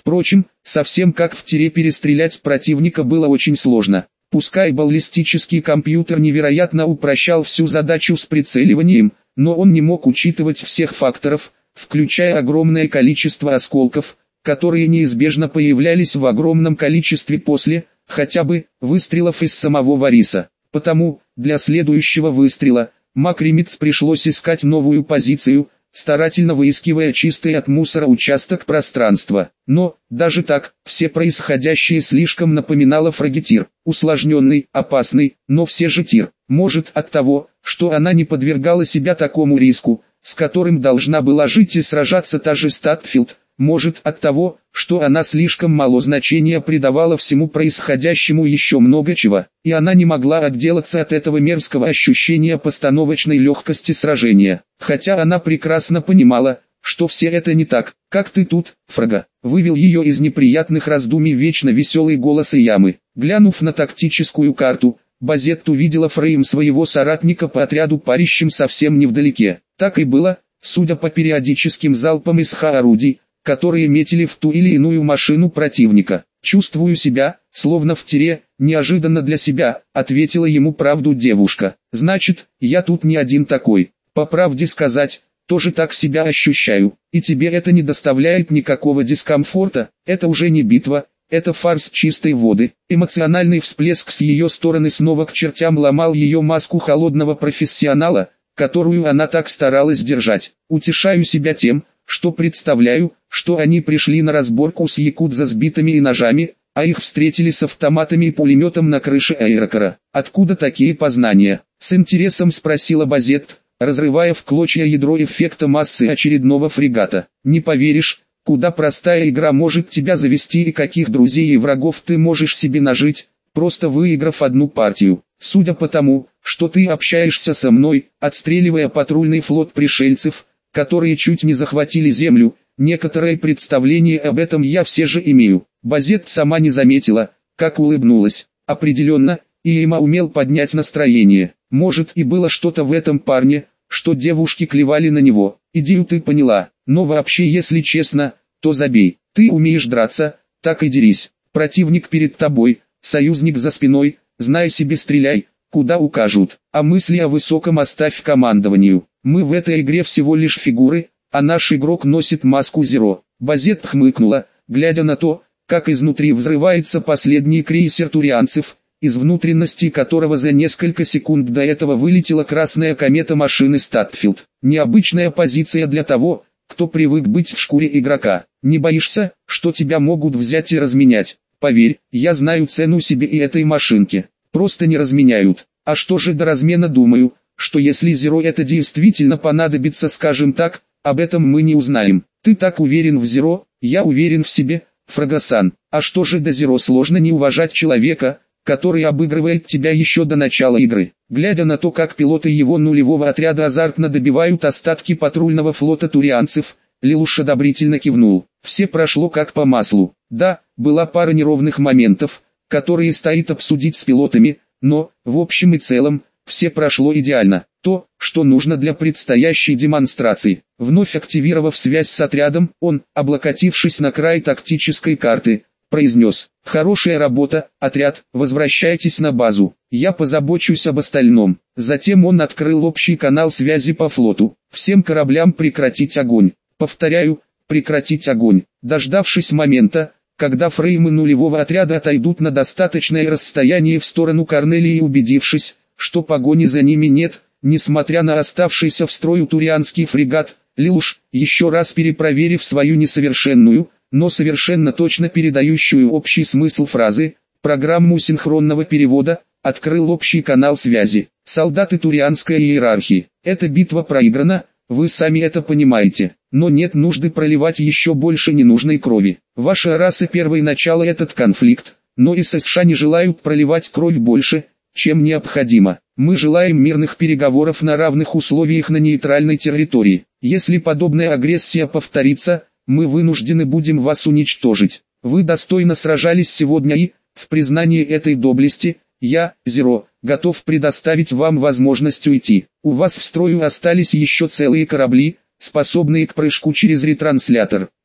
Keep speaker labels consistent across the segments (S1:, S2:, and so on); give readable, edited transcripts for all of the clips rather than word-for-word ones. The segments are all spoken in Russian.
S1: Впрочем, совсем как в тире перестрелять противника было очень сложно. Пускай баллистический компьютер невероятно упрощал всю задачу с прицеливанием, но он не мог учитывать всех факторов, включая огромное количество осколков, которые неизбежно появлялись в огромном количестве после, хотя бы, выстрелов из самого Вариса. Потому, для следующего выстрела, Макримец пришлось искать новую позицию, старательно выискивая чистый от мусора участок пространства. Но, даже так, все происходящее слишком напоминало фрагетир. Усложненный, опасный, но все же тир. Может, от того, что она не подвергала себя такому риску, с которым должна была жить и сражаться та же Статфилд. Может, от того, что она слишком мало значения придавала всему происходящему еще много чего, и она не могла отделаться от этого мерзкого ощущения постановочной легкости сражения. Хотя она прекрасно понимала, что все это не так. «Как ты тут, Фрага?» — вывел ее из неприятных раздумий вечно веселый голос Ямы. Глянув на тактическую карту, Базетт увидела фрейм своего соратника по отряду парящим совсем невдалеке. Так и было, судя по периодическим залпам из орудий, которые метили в ту или иную машину противника. «Чувствую себя, словно в тире, неожиданно для себя», — ответила ему правду девушка. «Значит, я тут не один такой. По правде сказать, тоже так себя ощущаю. И тебе это не доставляет никакого дискомфорта? Это уже не битва, это фарс чистой воды». Эмоциональный всплеск с ее стороны снова к чертям ломал ее маску холодного профессионала, которую она так старалась держать. «Утешаю себя тем, что представляю, что они пришли на разборку с якудза с битами и ножами, а их встретили с автоматами и пулеметом на крыше аэрокара. Откуда такие познания?» — с интересом спросила Базетт, разрывая в клочья ядро эффекта массы очередного фрегата. «Не поверишь, куда простая игра может тебя завести и каких друзей и врагов ты можешь себе нажить, просто выиграв одну партию. Судя по тому, что ты общаешься со мной, отстреливая патрульный флот пришельцев, которые чуть не захватили землю, некоторое представление об этом я все же имею». Базетт сама не заметила, как улыбнулась. Определенно, Иема умел поднять настроение. Может, и было что-то в этом парне, что девушки клевали на него. «Идею ты поняла, но вообще, если честно, то забей. Ты умеешь драться, так и дерись. Противник перед тобой, союзник за спиной, знай себе, стреляй, куда укажут. А мысли о высоком оставь командованию. Мы в этой игре всего лишь фигуры, а наш игрок носит маску Зеро». Базетт хмыкнула, глядя на то, как изнутри взрывается последний крейсер турианцев, из внутренности которого за несколько секунд до этого вылетела красная комета машины Статфилд. Необычная позиция для того, кто привык быть в шкуре игрока. «Не боишься, что тебя могут взять и разменять?» «Поверь, я знаю цену себе и этой машинке. Просто не разменяют. А что же до размена, думаю, что если Зеро это действительно понадобится, скажем так, об этом мы не узнаем. Ты так уверен в Зеро, я уверен в себе, Фрагасан. А что же до Зеро, сложно не уважать человека, который обыгрывает тебя еще до начала игры». Глядя на то, как пилоты его нулевого отряда азартно добивают остатки патрульного флота турианцев, Лелуш одобрительно кивнул. Все прошло как по маслу. Да, была пара неровных моментов, которые стоит обсудить с пилотами, но, в общем и целом, все прошло идеально. То, что нужно для предстоящей демонстрации. Вновь активировав связь с отрядом, он, облокотившись на край тактической карты, произнес: «Хорошая работа, отряд, возвращайтесь на базу, я позабочусь об остальном». Затем он открыл общий канал связи по флоту. «Всем кораблям прекратить огонь. Повторяю, прекратить огонь». Дождавшись момента, когда фреймы нулевого отряда отойдут на достаточное расстояние в сторону Корнелии и убедившись, что погони за ними нет, несмотря на оставшийся в строю турианский фрегат, Лелуш, еще раз перепроверив свою несовершенную, но совершенно точно передающую общий смысл фразы, программу синхронного перевода, открыл общий канал связи. «Солдаты турианской иерархии, эта битва проиграна, вы сами это понимаете, но нет нужды проливать еще больше ненужной крови. Ваша раса первой начала этот конфликт, но и США не желают проливать кровь больше, чем необходимо. Мы желаем мирных переговоров на равных условиях на нейтральной территории. Если подобная агрессия повторится, мы вынуждены будем вас уничтожить. Вы достойно сражались сегодня и, в признании этой доблести, я, Зеро, готов предоставить вам возможность уйти. У вас в строю остались еще целые корабли, способные к прыжку через ретранслятор.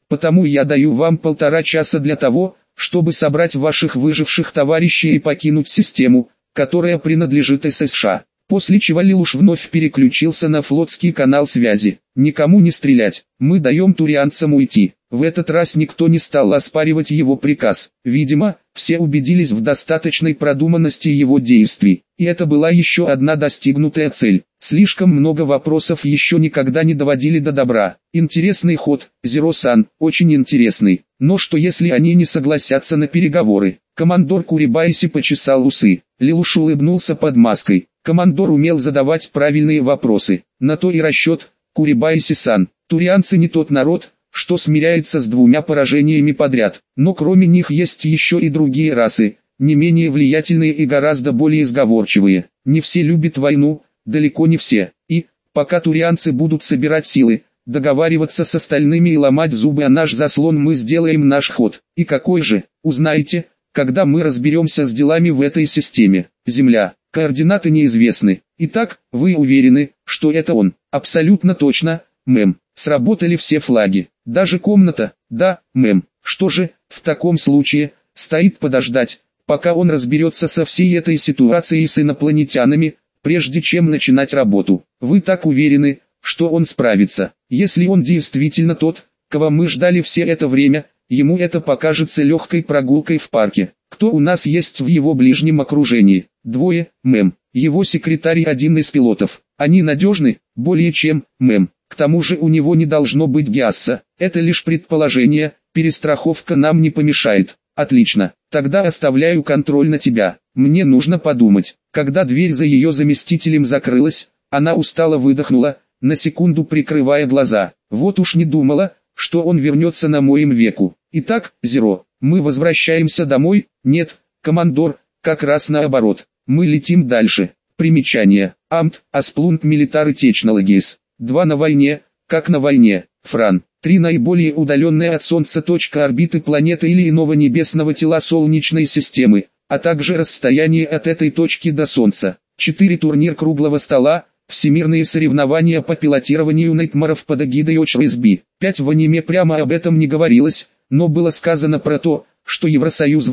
S1: Потому я даю вам 1,5 часа для того, чтобы собрать ваших выживших товарищей и покинуть систему, которая принадлежит США. После чего Лелуш вновь переключился на флотский канал связи. Никому не стрелять, мы даем турианцам уйти. В этот раз никто не стал оспаривать его приказ. Видимо, все убедились в достаточной продуманности его действий. И это была еще одна достигнутая цель. Слишком много вопросов еще никогда не доводили до добра. Интересный ход, Зеро-сан, очень интересный. Но что если они не согласятся на переговоры? Командор Курибайси почесал усы. Лелуш улыбнулся под маской. Командор умел задавать правильные вопросы. На то и расчет, Курибайси-сан. Турианцы не тот народ, что смиряется с 2 поражениями подряд. Но кроме них есть еще и другие расы, не менее влиятельные и гораздо более сговорчивые. Не все любят войну, далеко не все. И, пока турианцы будут собирать силы, договариваться с остальными и ломать зубы о наш заслон, мы сделаем наш ход. И какой же, узнаете, когда мы разберемся с делами в этой системе. Земля. Координаты неизвестны. Итак, вы уверены, что это он? Абсолютно точно, мэм. Сработали все флаги. Даже комната? Да, мэм. Что же, в таком случае, стоит подождать, пока он разберется со всей этой ситуацией с инопланетянами, прежде чем начинать работу. Вы так уверены, что он справится? Если он действительно тот, кого мы ждали все это время, ему это покажется легкой прогулкой в парке. Кто у нас есть в его ближнем окружении? 2, мэм. Его секретарь и 1 из пилотов. Они надежны? Более чем, мэм. К тому же у него не должно быть Гиасса. Это лишь предположение, перестраховка нам не помешает. Отлично. Тогда оставляю контроль на тебя. Мне нужно подумать. Когда дверь за ее заместителем закрылась, она устало выдохнула, на секунду прикрывая глаза. Вот уж не думала, что он вернется на моем веку. Итак, Зеро, мы возвращаемся домой? Нет, командор, как раз наоборот. Мы летим дальше. Примечание. Амт, Асплунт Military Technologies. 2 на войне, как на войне. Фран. 3 наиболее удаленная от Солнца точка орбиты планеты или иного небесного тела Солнечной системы, а также расстояние от этой точки до Солнца. 4 турнир круглого стола, всемирные соревнования по пилотированию найтмаров под эгидой ОЧСБ. 5 в аниме прямо об этом не говорилось, но было сказано про то, что Евросоюз в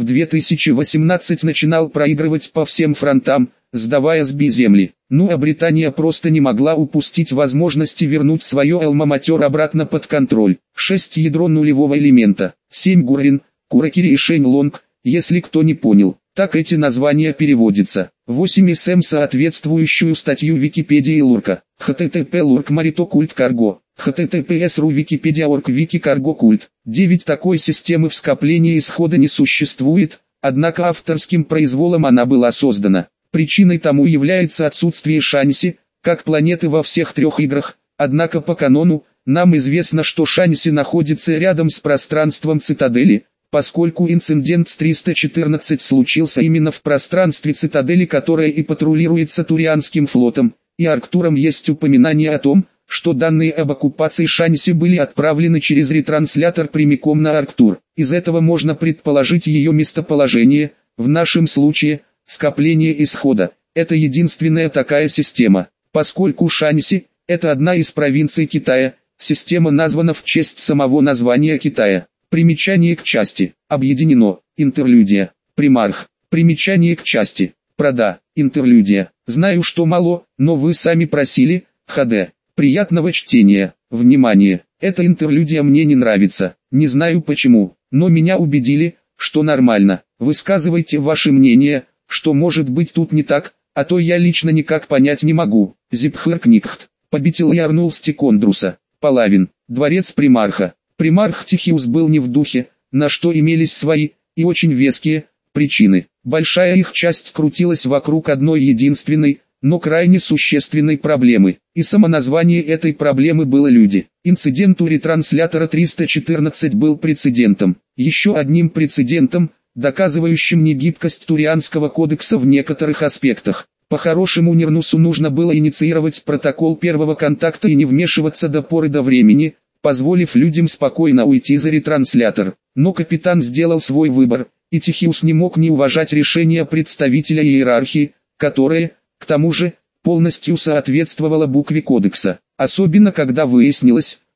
S1: 2018 начинал проигрывать по всем фронтам, сдавая СБ земли. Ну а Британия просто не могла упустить возможности вернуть свое альма-матер обратно под контроль. 6 ядро нулевого элемента, 7 Гурин, Куракири и Шэнь-Лонг, если кто не понял. Так эти названия переводятся. 8 СМ соответствующую статью Википедии Лурка. http Lurk Marito Cult Cargo. https.ru Wikipedia.org Wiki Cargo Cult. 9 такой системы в скоплении исхода не существует, однако авторским произволом она была создана. Причиной тому является отсутствие Шанси, как планеты во всех 3 играх, однако по канону, нам известно, что Шанси находится рядом с пространством Цитадели, поскольку инцидент с 314 случился именно в пространстве Цитадели, которое и патрулируется Турианским флотом, и Арктуром есть упоминание о том, что данные об оккупации Шанси были отправлены через ретранслятор прямиком на Арктур. Из этого можно предположить ее местоположение, в нашем случае, скопление исхода. Это единственная такая система, поскольку Шанси – это одна из провинций Китая, система названа в честь самого названия Китая. Примечание к части. Объединено. Интерлюдия. Примарх. Примечание к части. Прода. Интерлюдия. Знаю, что мало, но вы сами просили. ХД. Приятного чтения. Внимание. Эта интерлюдия мне не нравится. Не знаю почему, но меня убедили, что нормально. Высказывайте ваше мнение, что может быть тут не так, а то я лично никак понять не могу. Зипхеркникхт. Побитил и орнул Стекондруса. Палавин. Дворец примарха. Примарх Тихиус был не в духе, на что имелись свои, и очень веские, причины. Большая их часть крутилась вокруг одной единственной, но крайне существенной проблемы. И само название этой проблемы было люди. Инцидент у ретранслятора 314 был прецедентом. Еще одним прецедентом, доказывающим негибкость Турианского кодекса в некоторых аспектах. По-хорошему Нернусу нужно было инициировать протокол первого контакта и не вмешиваться до поры до времени, позволив людям спокойно уйти за ретранслятор. Но капитан сделал свой выбор, и Тихиус не мог не уважать решение представителя иерархии, которое, к тому же, полностью соответствовало букве кодекса. Особенно когда выяснилось,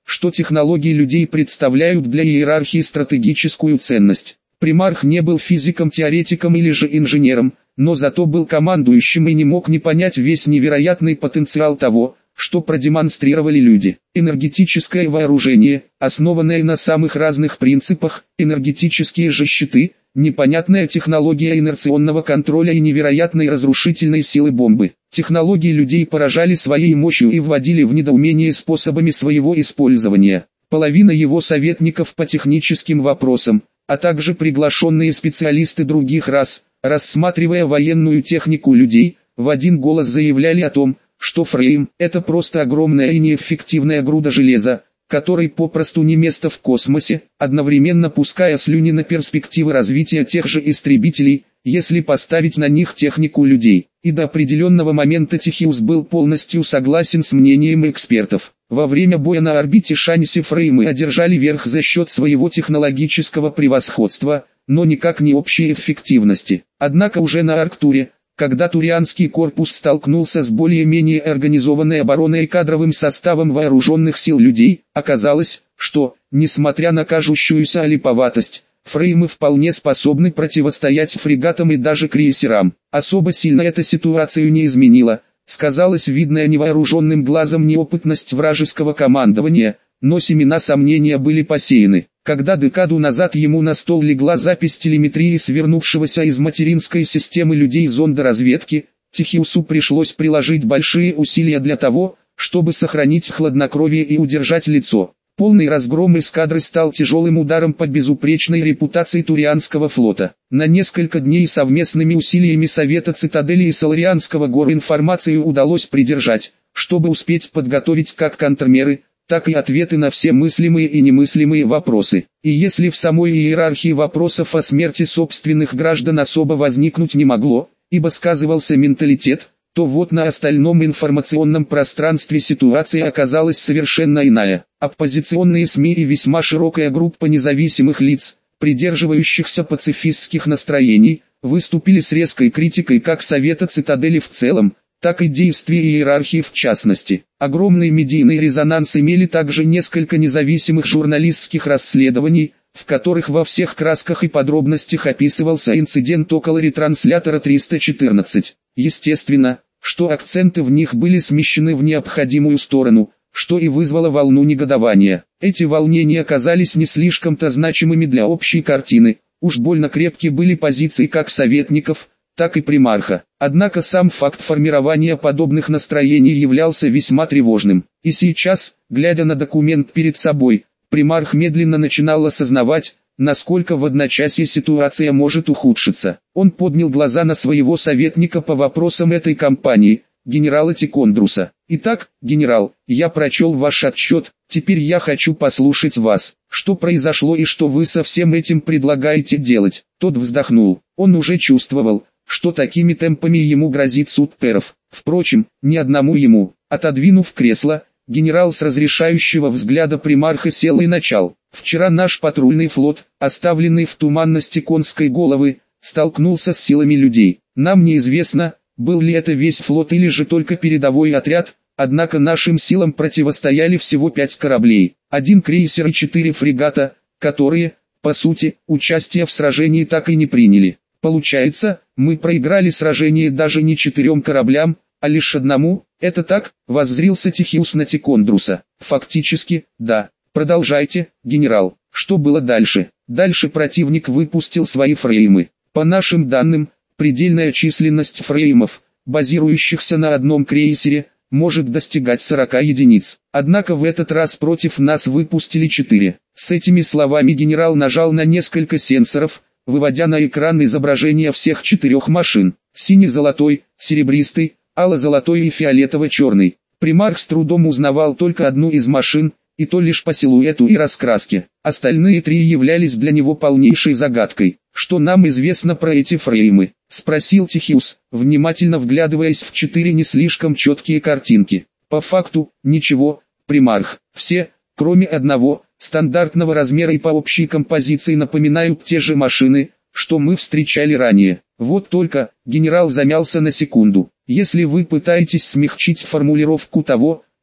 S1: что технологии людей представляют для иерархии стратегическую ценность. Примарх не был физиком-теоретиком или же инженером, но зато был командующим и не мог не понять весь невероятный потенциал того, что продемонстрировали люди. Энергетическое вооружение, основанное на самых разных принципах, энергетические же щиты, непонятная технология инерционного контроля и невероятной разрушительной силы бомбы. Технологии людей поражали своей мощью и вводили в недоумение способами своего использования. Половина его советников по техническим вопросам, а также приглашенные специалисты других рас, рассматривая военную технику людей, в один голос заявляли о том, что Фрейм – это просто огромная и неэффективная груда железа, которой попросту не место в космосе, одновременно пуская слюни на перспективы развития тех же истребителей, если поставить на них технику людей. И до определенного момента Техиус был полностью согласен с мнением экспертов. Во время боя на орбите Шанси Фреймы одержали верх за счет своего технологического превосходства, но никак не общей эффективности. Однако уже на Арктуре, когда Турианский корпус столкнулся с более-менее организованной обороной и кадровым составом вооруженных сил людей, оказалось, что, несмотря на кажущуюся олиповатость, Фреймы вполне способны противостоять фрегатам и даже крейсерам. Особо сильно эта ситуацию не изменила, сказалась видная невооруженным глазом неопытность вражеского командования, но семена сомнения были посеяны. Когда декаду назад ему на стол легла запись телеметрии свернувшегося из материнской системы людей зонда разведки, Техиусу пришлось приложить большие усилия для того, чтобы сохранить хладнокровие и удержать лицо. Полный разгром эскадры стал тяжелым ударом по безупречной репутации Турианского флота. На несколько дней совместными усилиями Совета Цитадели и Соларианского гор информацию удалось придержать, чтобы успеть подготовить как контрмеры, так и ответы на все мыслимые и немыслимые вопросы. И если в самой иерархии вопросов о смерти собственных граждан особо возникнуть не могло, ибо сказывался менталитет, то вот на остальном информационном пространстве ситуация оказалась совершенно иная. Оппозиционные СМИ и весьма широкая группа независимых лиц, придерживающихся пацифистских настроений, выступили с резкой критикой как Совета Цитадели в целом, так и действий иерархии в частности. Огромный медийный резонанс имели также несколько независимых журналистских расследований, в которых во всех красках и подробностях описывался инцидент около ретранслятора 314. Естественно, что акценты в них были смещены в необходимую сторону, что и вызвало волну негодования. Эти волнения оказались не слишком-то значимыми для общей картины, уж больно крепки были позиции как советников, так и примарха. Однако сам факт формирования подобных настроений являлся весьма тревожным. И сейчас, глядя на документ перед собой, примарх медленно начинал осознавать, насколько в одночасье ситуация может ухудшиться. Он поднял глаза на своего советника по вопросам этой кампании, генерала Тикондруса. «Итак, генерал, я прочел ваш отчет, теперь я хочу послушать вас. Что произошло и что вы со всем этим предлагаете делать?» Тот вздохнул. Он уже чувствовал, что такими темпами ему грозит суд перов. Впрочем, ни одному ему. Отодвинув кресло, генерал с разрешающего взгляда примарха сел и начал. «Вчера наш патрульный флот, оставленный в туманности конской головы, столкнулся с силами людей. Нам неизвестно, был ли это весь флот или же только передовой отряд, однако нашим силам противостояли всего 5 кораблей, 1 крейсер и 4 фрегата, которые, по сути, участие в сражении так и не приняли. Получается, мы проиграли сражение даже не 4 кораблям, а лишь 1. Это так?» — воззрился Техиус на Тикондруса. «Фактически, да. Продолжайте, генерал. Что было дальше?» «Дальше противник выпустил свои фреймы. По нашим данным, предельная численность фреймов, базирующихся на одном крейсере, может достигать 40 единиц. Однако в этот раз против нас выпустили 4. С этими словами генерал нажал на несколько сенсоров, выводя на экран изображения всех 4 машин. Синий-золотой, серебристый, ало-золотой и фиолетово-черный. Примарх с трудом узнавал только одну из машин, и то лишь по силуэту и раскраске. Остальные 3 являлись для него полнейшей загадкой. «Что нам известно про эти фреймы?» — спросил Техиус, внимательно вглядываясь в 4 не слишком четкие картинки. «По факту, ничего, примарх. Все, кроме одного, стандартного размера и по общей композиции напоминают те же машины, что мы встречали ранее. Вот только», — генерал замялся на секунду, «если вы пытаетесь смягчить формулировку того,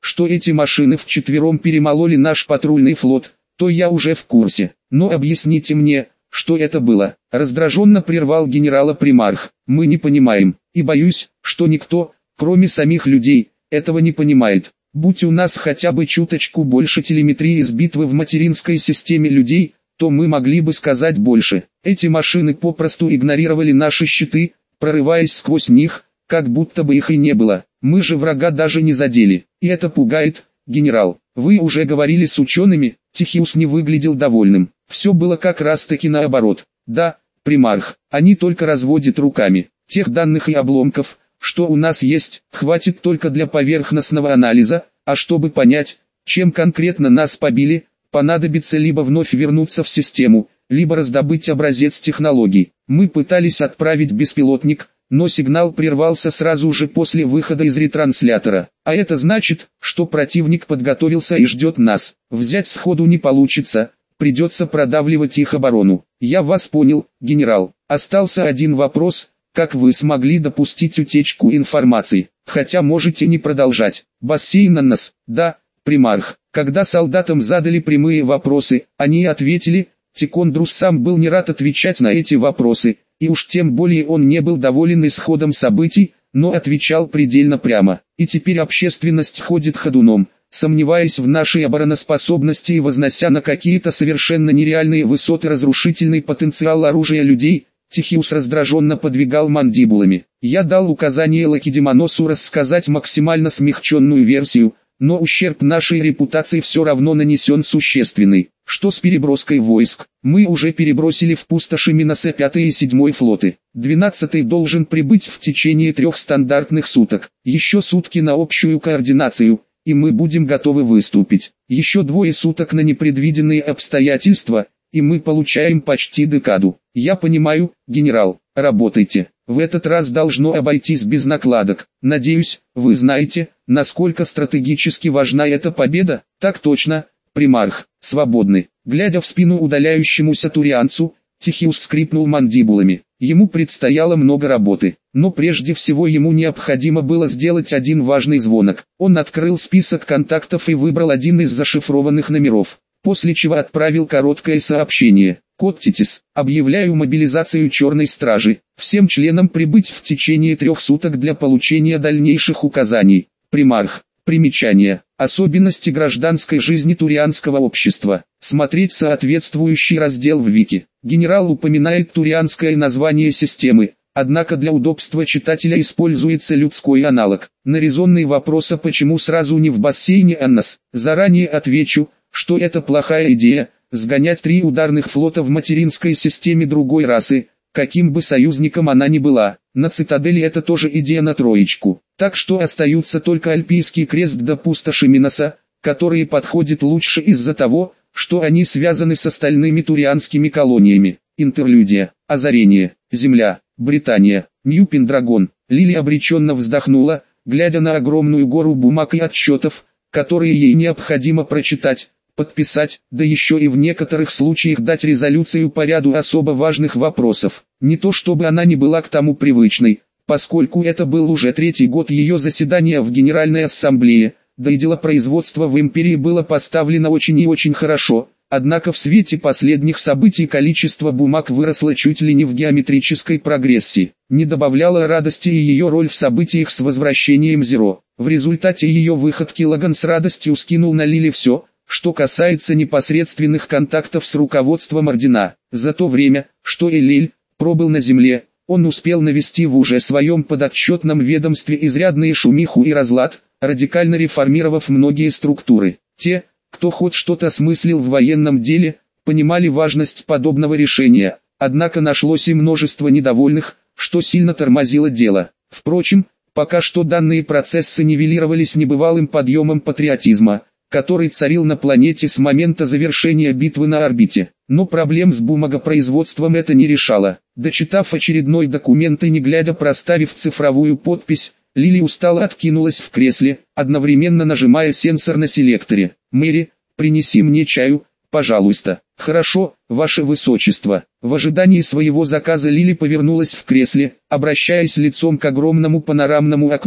S1: что эти машины вчетвером перемололи наш патрульный флот, то я уже в курсе. Но объясните мне, что это было? Раздраженно прервал генерала примарх. Мы не понимаем, и боюсь, что никто, кроме самих людей, этого не понимает. Будь у нас хотя бы чуточку больше телеметрии из битвы в материнской системе людей, то мы могли бы сказать больше. Эти машины попросту игнорировали наши щиты, прорываясь сквозь них, как будто бы их и не было. Мы же врага даже не задели. И это пугает, генерал. Вы уже говорили с учеными? Тихиус не выглядел довольным. Все было как раз таки наоборот. Да, примарх, они только разводят руками. Тех данных и обломков, что у нас есть, хватит только для поверхностного анализа, а чтобы понять, чем конкретно нас побили, понадобится либо вновь вернуться в систему, либо раздобыть образец технологий. Мы пытались отправить беспилотник, но сигнал прервался сразу же после выхода из ретранслятора. А это значит, что противник подготовился и ждет нас. Взять сходу не получится, придется продавливать их оборону. Я вас понял, генерал. Остался один вопрос: как вы смогли допустить утечку информации? Хотя можете не продолжать. Бассейн Аннас, да, примарх. Когда солдатам задали прямые вопросы, они ответили. Тикондрус сам был не рад отвечать на эти вопросы, и уж тем более он не был доволен исходом событий, но отвечал предельно прямо. И теперь общественность ходит ходуном, сомневаясь в нашей обороноспособности и вознося на какие-то совершенно нереальные высоты разрушительный потенциал оружия людей. Тихиус раздраженно подвигал мандибулами. Я дал указание Лакедемоносу рассказать максимально смягченную версию, но ущерб нашей репутации все равно нанесен существенный. Что с переброской войск? Мы уже перебросили в пустоши Миноса 5 и 7 флоты. 12-й должен прибыть в течение 3 стандартных суток. Еще сутки на общую координацию, и мы будем готовы выступить. Еще 2 суток на непредвиденные обстоятельства, и мы получаем почти декаду. Я понимаю, генерал, работайте. В этот раз должно обойтись без накладок. Надеюсь, вы знаете, насколько стратегически важна эта победа? Так точно, примарх. Свободны. Глядя в спину удаляющемуся турианцу, Тихиус скрипнул мандибулами. Ему предстояло много работы, но прежде всего ему необходимо было сделать один важный звонок. Он открыл список контактов и выбрал один из зашифрованных номеров, после чего отправил короткое сообщение. Код Титис. Объявляю мобилизацию Черной Стражи. Всем членам прибыть в течение 3 суток для получения дальнейших указаний. Примарх. Примечание. Особенности гражданской жизни турианского общества. Смотреть соответствующий раздел в Вики. Генерал упоминает турианское название системы, однако для удобства читателя используется людской аналог. На резонный вопрос, а почему сразу не в бассейне Аннас, заранее отвечу, что это плохая идея. Сгонять 3 ударных флота в материнской системе другой расы, каким бы союзником она ни была. На цитадели это тоже идея на троечку. Так что остаются только Альпийский крест до пустоши Миноса, которые подходят лучше из-за того, что они связаны с остальными турианскими колониями. Интерлюдия, озарение, земля, Британия, Нью-Пендрагон. Лили обреченно вздохнула, глядя на огромную гору бумаг и отчетов, которые ей необходимо прочитать, подписать, да еще и в некоторых случаях дать резолюцию по ряду особо важных вопросов. Не то чтобы она не была к тому привычной, поскольку это был уже 3-й год ее заседания в Генеральной Ассамблее, да и делопроизводство в империи было поставлено очень и очень хорошо, однако в свете последних событий количество бумаг выросло чуть ли не в геометрической прогрессии. Не добавляла радости и ее роль в событиях с возвращением Зеро. В результате ее выходки Лаган с радостью скинул на Лили все, что касается непосредственных контактов с руководством Ордена. За то время, что Элель пробыл на земле, он успел навести в уже своем подотчетном ведомстве изрядные шумиху и разлад, радикально реформировав многие структуры. Те, кто хоть что-то смыслил в военном деле, понимали важность подобного решения, однако нашлось и множество недовольных, что сильно тормозило дело. Впрочем, пока что данные процессы нивелировались небывалым подъемом патриотизма, который царил на планете с момента завершения битвы на орбите. Но проблем с бумагопроизводством это не решало. Дочитав очередной документ и не глядя проставив цифровую подпись, Лили устало откинулась в кресле, одновременно нажимая сенсор на селекторе. «Мэри, принеси мне чаю, пожалуйста». «Хорошо, ваше высочество». В ожидании своего заказа Лили повернулась в кресле, обращаясь лицом к огромному панорамному окну,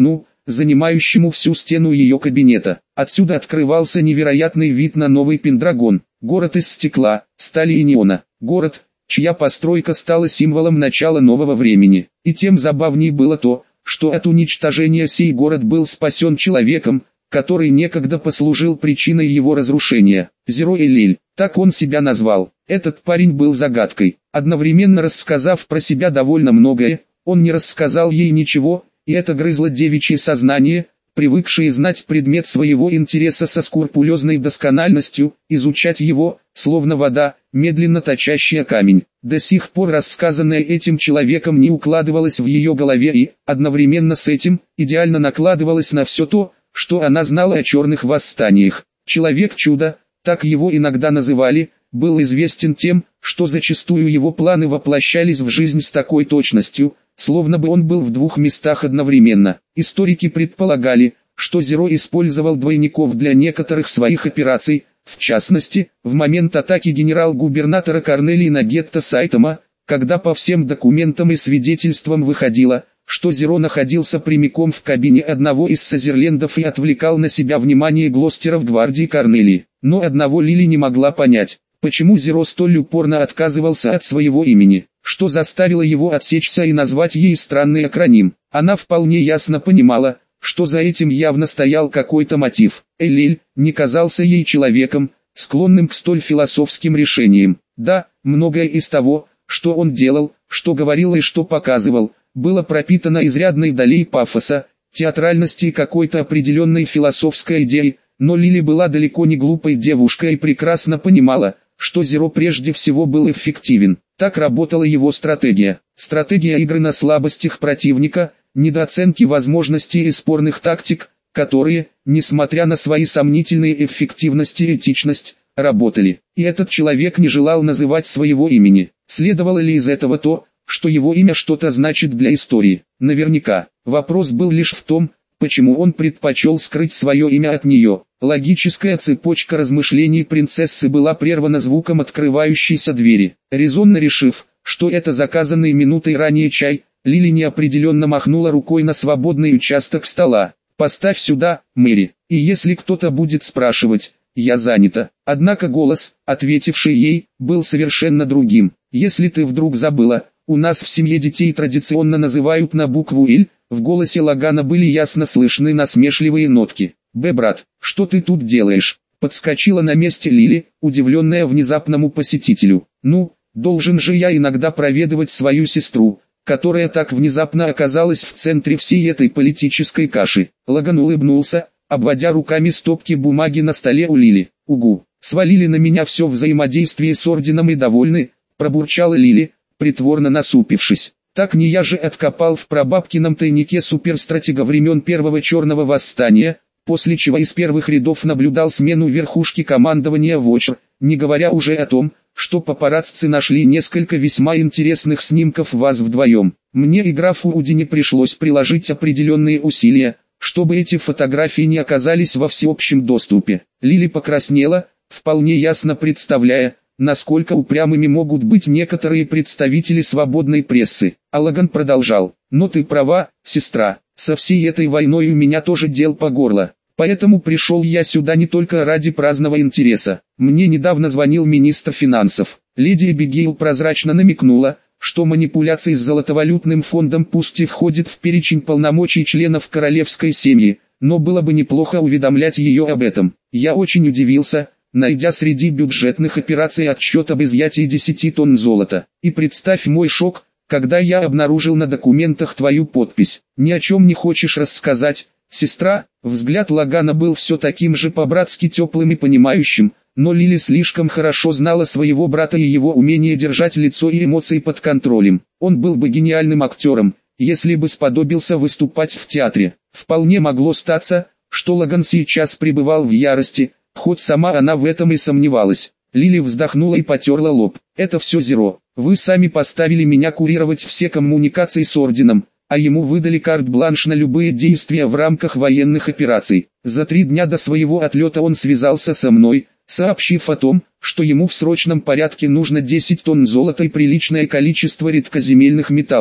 S1: занимающему всю стену ее кабинета. Отсюда открывался невероятный вид на Новый Пендрагон, город из стекла, стали и неона, город, чья постройка стала символом начала нового времени. И тем забавней было то, что от уничтожения сей город был спасен человеком, который некогда послужил причиной его разрушения. Зеро Элиль, так он себя назвал. Этот парень был загадкой. Одновременно рассказав про себя довольно многое, он не рассказал ей ничего, и это грызло девичье сознание, привыкшее знать предмет своего интереса со скрупулезной доскональностью, изучать его, словно вода, медленно точащая камень. До сих пор рассказанное этим человеком не укладывалось в ее голове и, одновременно с этим, идеально накладывалось на все то, что она знала о черных восстаниях. Человек-чудо, так его иногда называли, был известен тем, что зачастую его планы воплощались в жизнь с такой точностью, словно бы он был в двух местах одновременно. Историки предполагали, что Зеро использовал двойников для некоторых своих операций, в частности, в момент атаки генерал-губернатора Корнелии на гетто Сайтама, когда по всем документам и свидетельствам выходило, что Зеро находился прямиком в кабине одного из Сазерлендов и отвлекал на себя внимание Глостеров гвардии Корнелии. Но одного Лили не могла понять, почему Зеро столь упорно отказывался от своего имени, что заставило его отсечься и назвать ей странный акроним. Она вполне ясно понимала, что за этим явно стоял какой-то мотив. Элиль не казался ей человеком, склонным к столь философским решениям. Да, многое из того, что он делал, что говорил и что показывал, было пропитано изрядной долей пафоса, театральности и какой-то определенной философской идеи, но Лили была далеко не глупой девушкой и прекрасно понимала, что Зеро прежде всего был эффективен. Так работала его стратегия. Стратегия игры на слабостях противника, недооценки возможностей и спорных тактик, которые, несмотря на свои сомнительные эффективность и этичность, работали. И этот человек не желал называть своего имени. Следовало ли из этого то, что его имя что-то значит для истории? Наверняка. Вопрос был лишь в том, почему он предпочел скрыть свое имя от нее. Логическая цепочка размышлений принцессы была прервана звуком открывающейся двери. Резонно решив, что это заказанный минутой ранее чай, Лили неопределенно махнула рукой на свободный участок стола. «Поставь сюда, Мэри, и если кто-то будет спрашивать, я занята». Однако голос, ответивший ей, был совершенно другим. «Если ты вдруг забыла, у нас в семье детей традиционно называют на букву «Л», в голосе Лагана были ясно слышны насмешливые нотки. «Брат, что ты тут делаешь?» Подскочила на месте Лили, удивленная внезапному посетителю. «Ну, должен же я иногда проведывать свою сестру, которая так внезапно оказалась в центре всей этой политической каши». Лаган улыбнулся, обводя руками стопки бумаги на столе у Лили. «Угу, свалили на меня все взаимодействие с орденом и довольны», пробурчала Лили, притворно насупившись. «Так не я же откопал в прабабкином тайнике суперстратега времен первого черного восстания», после чего из первых рядов наблюдал смену верхушки командования ВОЧР, не говоря уже о том, что папарацци нашли несколько весьма интересных снимков вас вдвоем. Мне и графу Удине пришлось приложить определенные усилия, чтобы эти фотографии не оказались во всеобщем доступе. Лили покраснела, вполне ясно представляя, насколько упрямыми могут быть некоторые представители свободной прессы. А Лаган продолжал: «Но ты права, сестра, со всей этой войной у меня тоже дел по горло. Поэтому пришел я сюда не только ради праздного интереса. Мне недавно звонил министр финансов. Леди Эбигейл прозрачно намекнула, что манипуляции с золотовалютным фондом пусть и входит в перечень полномочий членов королевской семьи, но было бы неплохо уведомлять ее об этом. Я очень удивился, найдя среди бюджетных операций отчет об изъятии 10 тонн золота. И представь мой шок, когда я обнаружил на документах твою подпись. Ни о чем не хочешь рассказать, сестра?» Взгляд Лагана был все таким же по-братски теплым и понимающим, но Лили слишком хорошо знала своего брата и его умение держать лицо и эмоции под контролем. Он был бы гениальным актером, если бы сподобился выступать в театре. Вполне могло статься, что Лаган сейчас пребывал в ярости, хоть сама она в этом и сомневалась. Лили вздохнула и потерла лоб. «Это все Зеро. Вы сами поставили меня курировать все коммуникации с орденом, а ему выдали карт-бланш на любые действия в рамках военных операций. За 3 дня до своего отлета он связался со мной, сообщив о том, что ему в срочном порядке нужно 10 тонн золота и приличное количество редкоземельных металлов.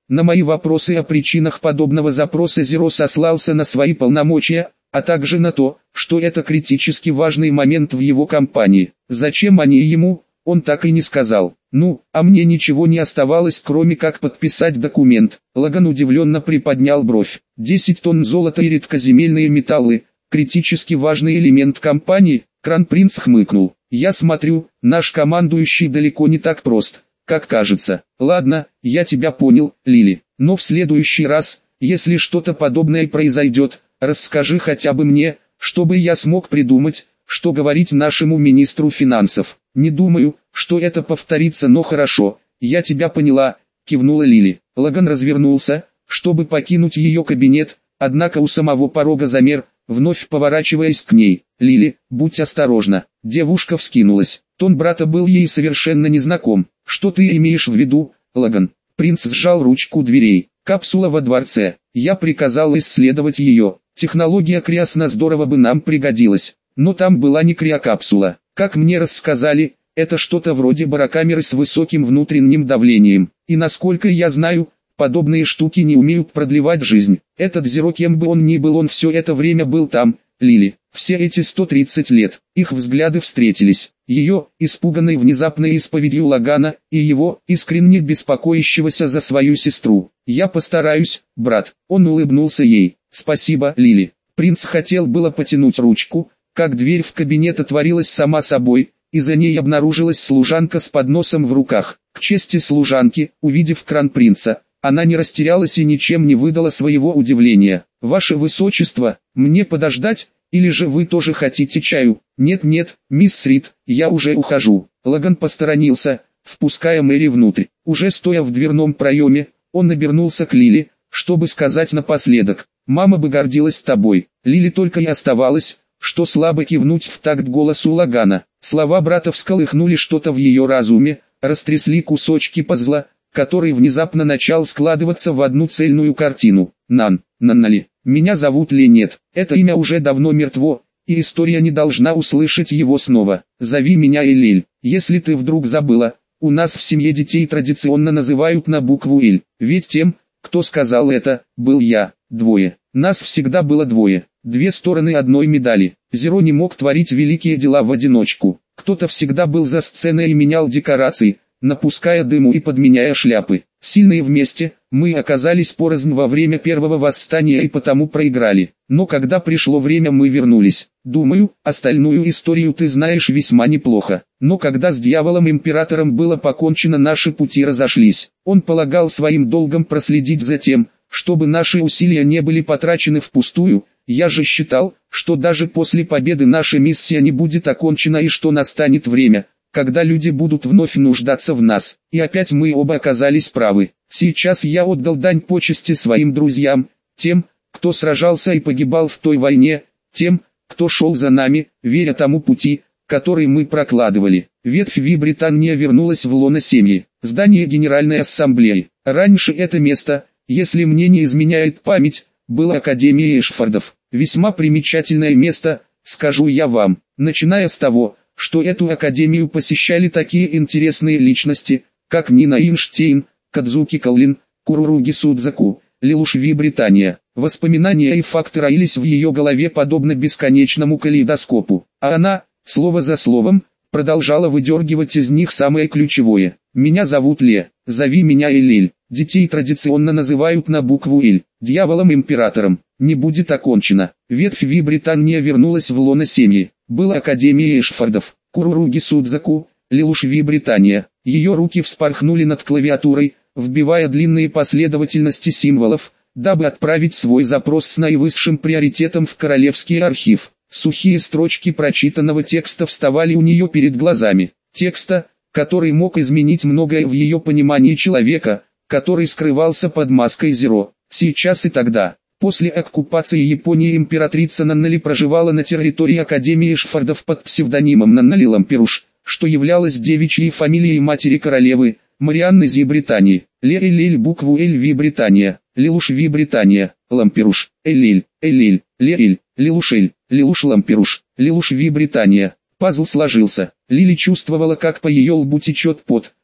S1: На мои вопросы о причинах подобного запроса Зеро сослался на свои полномочия, а также на то, что это критически важный момент в его кампании. Зачем они ему, он так и не сказал. Ну, а мне ничего не оставалось, кроме как подписать документ. Лаган удивленно приподнял бровь. 10 тонн золота и редкоземельные металлы, критически важный элемент кампании. Кронпринц хмыкнул. Я смотрю, наш командующий далеко не так прост, как кажется. Ладно, я тебя понял, Лили, но в следующий раз, если что-то подобное произойдет, расскажи хотя бы мне, чтобы я смог придумать, что говорить нашему министру финансов. Не думаю, что это повторится, но хорошо, я тебя поняла, кивнула Лили. Лаган развернулся, чтобы покинуть ее кабинет, однако у самого порога замер, вновь поворачиваясь к ней. Лили, будь осторожна. Девушка вскинулась. Тон брата был ей совершенно незнаком. Что ты имеешь в виду, Лаган? Принц сжал ручку дверей. Капсула во дворце. Я приказал исследовать ее. Технология Криосна здорово бы нам пригодилась. Но там была не криокапсула. Как мне рассказали, это что-то вроде барокамеры с высоким внутренним давлением. И насколько я знаю, подобные штуки не умеют продлевать жизнь. Этот Зеро, кем бы он ни был, он все это время был там, Лили. Все эти 130 лет, их взгляды встретились. Ее, испуганной внезапной исповедью Лагана, и его, искренне беспокоящегося за свою сестру. Я постараюсь, брат. Он улыбнулся ей. Спасибо, Лили. Принц хотел было потянуть ручку, как дверь в кабинет отворилась сама собой, и за ней обнаружилась служанка с подносом в руках. К чести служанки, увидев кронпринца, она не растерялась и ничем не выдала своего удивления. «Ваше Высочество, мне подождать, или же вы тоже хотите чаю?» «Нет-нет, мисс Рид, я уже ухожу». Лаган посторонился, впуская Мэри внутрь. Уже стоя в дверном проеме, он обернулся к Лили, чтобы сказать напоследок: «Мама бы гордилась тобой». Лили только и оставалось, что слабо кивнуть в такт голосу Лагана. Слова брата всколыхнули что-то в ее разуме, растрясли кусочки пазла, который внезапно начал складываться в одну цельную картину. Наннали. Меня зовут Ли. Нет, это имя уже давно мертво, и история не должна услышать его снова. Зови меня Элель. Если ты вдруг забыла, у нас в семье детей традиционно называют на букву Эль, ведь тем, кто сказал это, был я. Двое. Нас всегда было двое. Две стороны одной медали. Зеро не мог творить великие дела в одиночку. Кто-то всегда был за сценой и менял декорации, напуская дыму и подменяя шляпы. Сильные вместе, мы оказались порознь во время первого восстания и потому проиграли. Но когда пришло время, мы вернулись. Думаю, остальную историю ты знаешь весьма неплохо. Но когда с дьяволом-императором было покончено, наши пути разошлись. Он полагал своим долгом проследить за тем, чтобы наши усилия не были потрачены впустую. Я же считал, что даже после победы наша миссия не будет окончена и что настанет время, когда люди будут вновь нуждаться в нас. И опять мы оба оказались правы. Сейчас я отдал дань почести своим друзьям, тем, кто сражался и погибал в той войне, тем, кто шел за нами, веря тому пути, который мы прокладывали. Ветвь Британия вернулась в лоно семьи. Здание Генеральной Ассамблеи. Раньше это место, если мне не изменяет память, было Академией Эшфордов. Весьма примечательное место, скажу я вам, начиная с того, что эту академию посещали такие интересные личности, как Нина Эйнштейн, Кадзуки Каулин, Куруруги Судзаку, Лилуш Британия. Воспоминания и факты роились в ее голове подобно бесконечному калейдоскопу, а она, слово за словом, продолжала выдергивать из них самое ключевое. «Меня зовут Ле, зови меня Элель». Детей традиционно называют на букву Эль, дьяволом-императором. Не будет окончено. Ветвь Британия вернулась в лоно семьи. Была Академия Эшфордов, Куруруги Судзаку, Лилуш Британия. Ее руки вспорхнули над клавиатурой, вбивая длинные последовательности символов, дабы отправить свой запрос с наивысшим приоритетом в Королевский архив. Сухие строчки прочитанного текста вставали у нее перед глазами. Текста, который мог изменить многое в ее понимании человека, который скрывался под маской Зеро. Сейчас и тогда. После оккупации Японии императрица Наннали проживала на территории Академии Эшфордов под псевдонимом Наннали Лампируш, что являлось девичьей фамилией матери королевы, Марианны Зи Британии. Ле-Элель букву Эль Британия, Лилуш Британия, Лампируш, Элель, Элель, Ле-Эль, Лилушель, Лилуш Лампируш, Лилуш Британия. Пазл сложился. Лили чувствовала, как по ее лбу течет пот,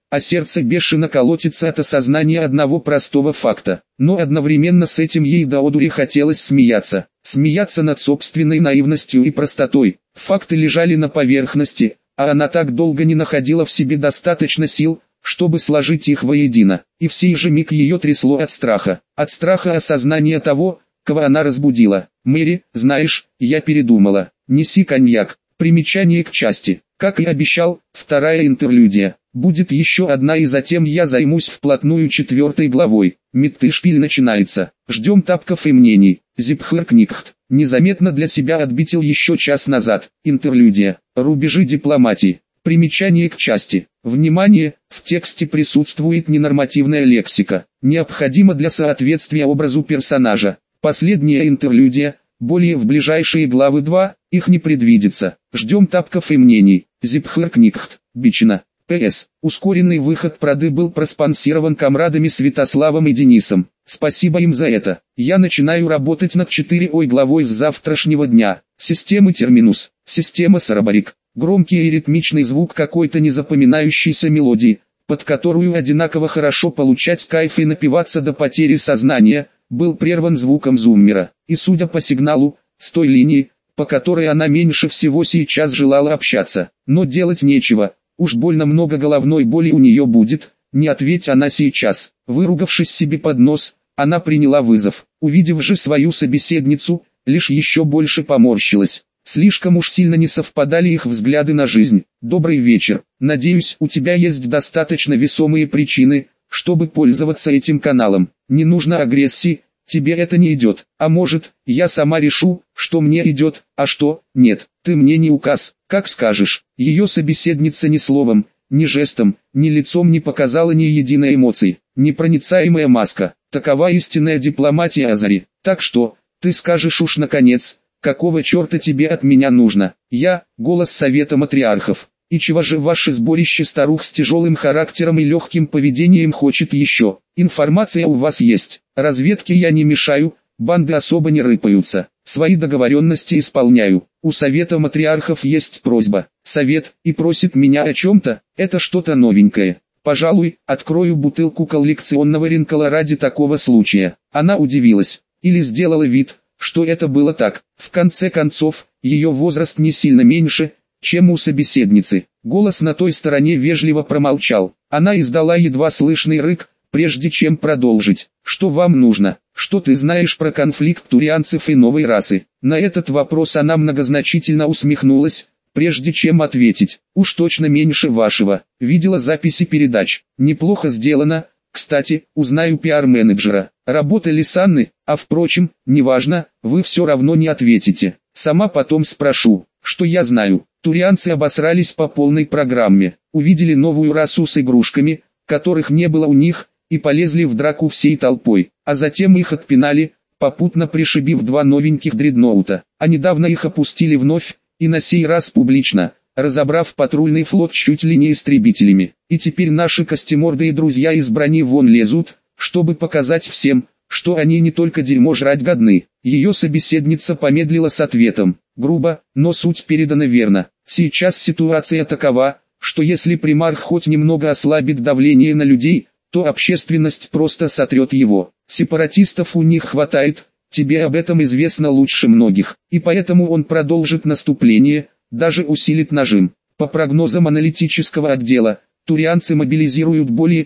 S1: а сердце бешено колотится от осознания одного простого факта. Но одновременно с этим ей до одури хотелось смеяться. Смеяться над собственной наивностью и простотой. Факты лежали на поверхности, а она так долго не находила в себе достаточно сил, чтобы сложить их воедино. И в сей же миг ее трясло от страха. От страха осознания того, кого она разбудила. «Мэри, знаешь, я передумала. Неси коньяк». Примечание к части. Как и обещал, вторая интерлюдия. Будет еще одна, и затем я займусь вплотную 4 главой. Миттышпиль начинается. Ждем тапков и мнений. Зипхеркникхт. Незаметно для себя отбитил еще час назад. Интерлюдия. Рубежи дипломатии. Примечание к части. Внимание, в тексте присутствует ненормативная лексика. Необходимо для соответствия образу персонажа. Последняя интерлюдия. Более в ближайшие главы 2, их не предвидится. Ждем тапков и мнений. Зипхеркникхт. Бичина. П.С. Ускоренный выход Прады был проспонсирован комрадами Святославом и Денисом. Спасибо им за это. Я начинаю работать над 4 главой с завтрашнего дня. Система терминус. Система сарабарик. Громкий и ритмичный звук какой-то незапоминающейся мелодии, под которую одинаково хорошо получать кайф и напиваться до потери сознания, был прерван звуком зуммера. И судя по сигналу, с той линии, по которой она меньше всего сейчас желала общаться. Но делать нечего, уж больно много головной боли у нее будет, не ответь она сейчас. Выругавшись себе под нос, она приняла вызов. Увидев же свою собеседницу, лишь еще больше поморщилась. Слишком уж сильно не совпадали их взгляды на жизнь. «Добрый вечер. Надеюсь, у тебя есть достаточно весомые причины, чтобы пользоваться этим каналом. Не нужно агрессии, тебе это не идет. А может, я сама решу, что мне идет, а что, нет. Ты мне не указ, как скажешь». Ее собеседница ни словом, ни жестом, ни лицом не показала ни единой эмоции. Непроницаемая маска. Такова истинная дипломатия Азари. Так что, ты скажешь уж наконец, какого черта тебе от меня нужно? Я, голос совета матриархов. И чего же ваше сборище старух с тяжелым характером и легким поведением хочет еще? Информация у вас есть. Разведке я не мешаю, банды особо не рыпаются. Свои договоренности исполняю. У совета матриархов есть просьба. Совет и просит меня о чем-то, это что-то новенькое. Пожалуй, открою бутылку коллекционного ринкола ради такого случая. Она удивилась. Или сделала вид, что это было так. В конце концов, ее возраст не сильно меньше, чем у собеседницы. Голос на той стороне вежливо промолчал. Она издала едва слышный рык, прежде чем продолжить. «Что вам нужно? Что ты знаешь про конфликт турианцев и новой расы?» На этот вопрос она многозначительно усмехнулась, прежде чем ответить. «Уж точно меньше вашего. Видела записи передач. Неплохо сделано. Кстати, узнаю пиар-менеджера. Работа ли с Анны, а впрочем, неважно, вы все равно не ответите. Сама потом спрошу, что я знаю». Турианцы обосрались по полной программе. Увидели новую расу с игрушками, которых не было у них, и полезли в драку всей толпой. А затем их отпинали, попутно пришибив 2 новеньких дредноута. А недавно их опустили вновь, и на сей раз публично, разобрав патрульный флот чуть ли не истребителями. И теперь наши костемордые друзья из брони вон лезут, чтобы показать всем, что они не только дерьмо жрать годны. Ее собеседница помедлила с ответом. Грубо, но суть передана верно. Сейчас ситуация такова, что если примарх хоть немного ослабит давление на людей, то общественность просто сотрет его. Сепаратистов у них хватает, тебе об этом известно лучше многих. И поэтому он продолжит наступление, даже усилит нажим. По прогнозам аналитического отдела, турианцы мобилизируют более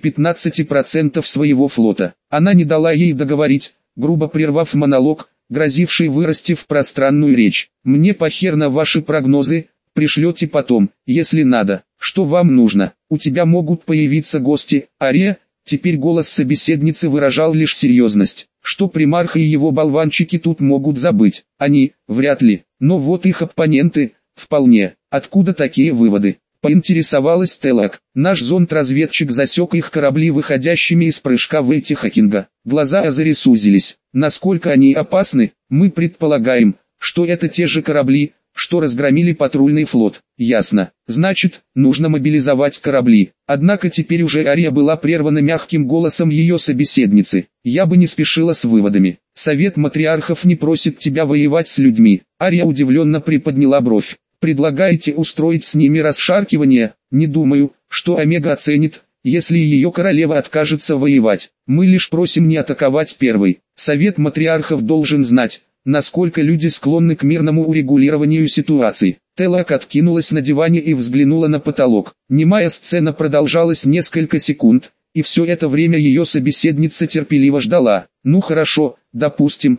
S1: 15% своего флота. Она не дала ей договорить, грубо прервав монолог, грозивший вырасти в пространную речь. «Мне похер на ваши прогнозы, пришлете потом, если надо. Что вам нужно? У тебя могут появиться гости, Ария». Теперь голос собеседницы выражал лишь серьезность. Что примарх и его болванчики тут могут забыть? Они, вряд ли. Но вот их оппоненты, вполне. Откуда такие выводы? Поинтересовалась Телак. Наш зонд-разведчик засек их корабли, выходящими из прыжка в эти Хакинга. Глаза Азари сузились. Насколько они опасны? Мы предполагаем, что это те же корабли, что разгромили патрульный флот. Ясно. Значит, нужно мобилизовать корабли. Однако теперь уже Ария была прервана мягким голосом ее собеседницы. Я бы не спешила с выводами. Совет матриархов не просит тебя воевать с людьми. Ария удивленно приподняла бровь. Предлагаете устроить с ними расшаркивание? Не думаю, что Омега оценит, если ее королева откажется воевать. Мы лишь просим не атаковать первой. Совет матриархов должен знать, насколько люди склонны к мирному урегулированию ситуации. Телак откинулась на диване и взглянула на потолок. Немая сцена продолжалась несколько секунд, и все это время ее собеседница терпеливо ждала. Ну хорошо, допустим,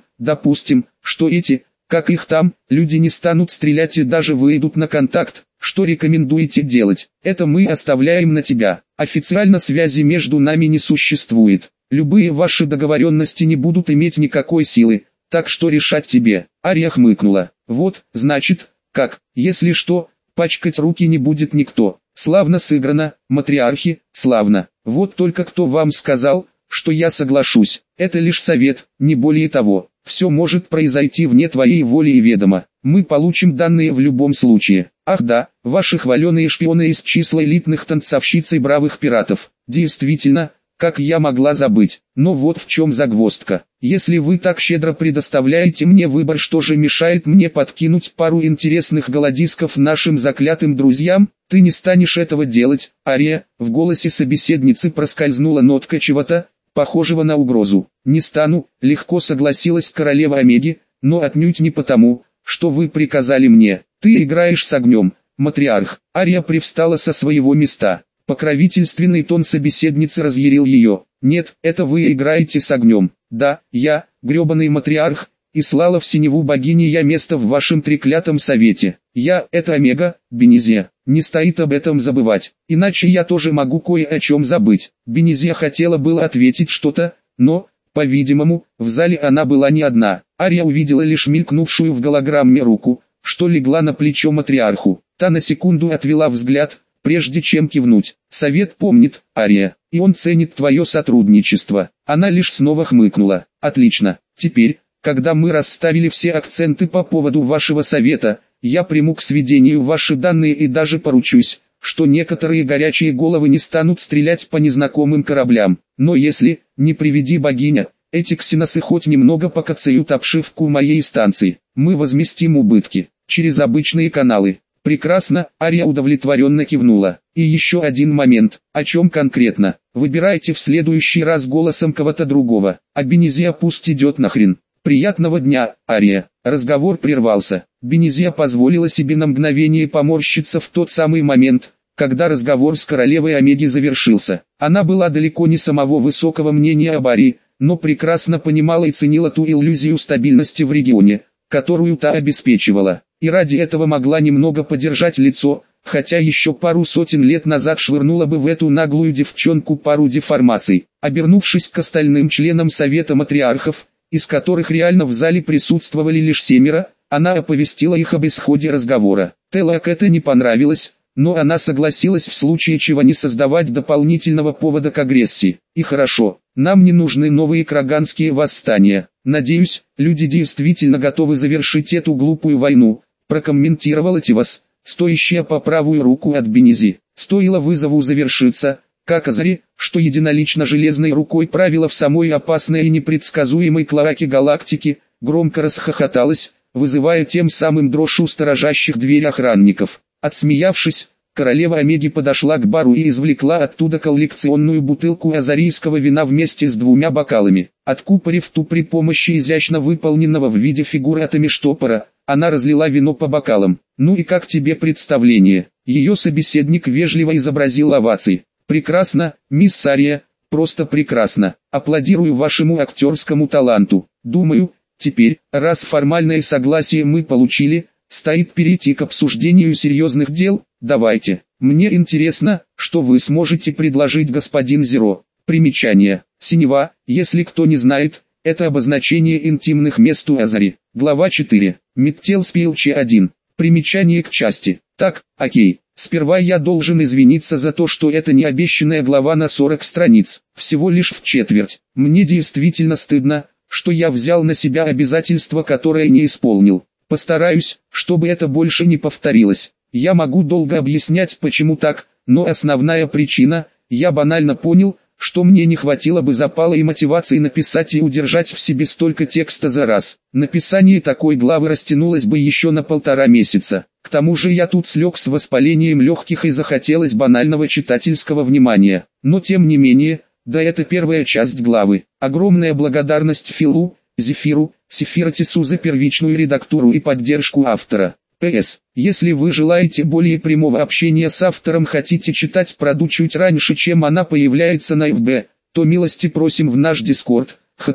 S1: что эти, как их там, люди не станут стрелять и даже выйдут на контакт. Что рекомендуете делать? Это мы оставляем на тебя. Официально связи между нами не существует. Любые ваши договоренности не будут иметь никакой силы, так что решать тебе. Ария хмыкнула. Вот, значит, как, если что, пачкать руки не будет никто. Славно сыграно, матриархи, славно. Вот только кто вам сказал, что я соглашусь? Это лишь совет, не более того. Все может произойти вне твоей воли и ведома. Мы получим данные в любом случае. Ах да, ваши хваленые шпионы из числа элитных танцовщиц и бравых пиратов. Действительно, как я могла забыть. Но вот в чем загвоздка. Если вы так щедро предоставляете мне выбор, что же мешает мне подкинуть пару интересных голодисков нашим заклятым друзьям? Ты не станешь этого делать, Ария. В голосе собеседницы проскользнула нотка чего-то, похожего на угрозу. Не стану, легко согласилась королева Омеги, но отнюдь не потому, что вы приказали мне. Ты играешь с огнем, матриарх. Ария привстала со своего места. Покровительственный тон собеседницы разъярил ее. Нет, это вы играете с огнем. Да, я, гребаный матриарх, и слала в синеву богини я место в вашем треклятом совете. Я, это Омега, Бенезия. Не стоит об этом забывать, иначе я тоже могу кое о чем забыть. Бенезия хотела было ответить что-то, но, по-видимому, в зале она была не одна. Ария увидела лишь мелькнувшую в голограмме руку, что легла на плечо матриарху. Та на секунду отвела взгляд, прежде чем кивнуть. Совет помнит, Ария, и он ценит твое сотрудничество. Она лишь снова хмыкнула. Отлично, теперь, когда мы расставили все акценты по поводу вашего совета, я приму к сведению ваши данные и даже поручусь, что некоторые горячие головы не станут стрелять по незнакомым кораблям. Но если, не приведи богиня, эти ксеносы хоть немного покоцают обшивку моей станции, мы возместим убытки через обычные каналы. Прекрасно, Ария удовлетворенно кивнула. И еще один момент, о чем конкретно. Выбирайте в следующий раз голосом кого-то другого, а Бенезия пусть идет нахрен. Приятного дня, Ария. Разговор прервался. Бенезия позволила себе на мгновение поморщиться в тот самый момент, когда разговор с королевой Омеги завершился. Она была далеко не самого высокого мнения об Арии, но прекрасно понимала и ценила ту иллюзию стабильности в регионе, которую та обеспечивала, и ради этого могла немного подержать лицо, хотя еще пару сотен лет назад швырнула бы в эту наглую девчонку пару деформаций. Обернувшись к остальным членам Совета Матриархов, из которых реально в зале присутствовали лишь 7, она оповестила их об исходе разговора. Телак это не понравилось, но она согласилась в случае чего не создавать дополнительного повода к агрессии. И хорошо, нам не нужны новые краганские восстания. Надеюсь, люди действительно готовы завершить эту глупую войну, прокомментировала Тивас, стоящая по правую руку от Бенези. Стоило вызову завершиться, как Азари, что единолично железной рукой правила в самой опасной и непредсказуемой клоаке галактики, громко расхохоталась, вызывая тем самым дрожь у сторожащих дверь охранников. Отсмеявшись, королева Омеги подошла к бару и извлекла оттуда коллекционную бутылку азарийского вина вместе с 2 бокалами. Откупорив ту при помощи изящно выполненного в виде фигуры атомиштопора, она разлила вино по бокалам. «Ну и как тебе представление?» Ее собеседник вежливо изобразил овации. «Прекрасно, мисс Ария, просто прекрасно. Аплодирую вашему актерскому таланту. Думаю, теперь, раз формальное согласие мы получили, стоит перейти к обсуждению серьезных дел. Давайте. Мне интересно, что вы сможете предложить, господин Зеро». Примечание. Синева, если кто не знает, это обозначение интимных мест у Азари. Глава 4. Миттел Спилчи 1. Примечание к части. Так, окей. Сперва я должен извиниться за то, что это не обещанная глава на 40 страниц, всего лишь в четверть. Мне действительно стыдно, что я взял на себя обязательство, которое не исполнил. Постараюсь, чтобы это больше не повторилось. Я могу долго объяснять, почему так, но основная причина, я банально понял, что мне не хватило бы запала и мотивации написать и удержать в себе столько текста за раз. Написание такой главы растянулось бы еще на 1,5 месяца. К тому же я тут слег с воспалением легких и захотелось банального читательского внимания. Но тем не менее, да, это первая часть главы. Огромная благодарность Филу, Зефиру, Сефиротису за первичную редактуру и поддержку автора. П.С. Если вы желаете более прямого общения с автором, хотите читать правду чуть раньше, чем она появляется на ФБ, то милости просим в наш Дискорд,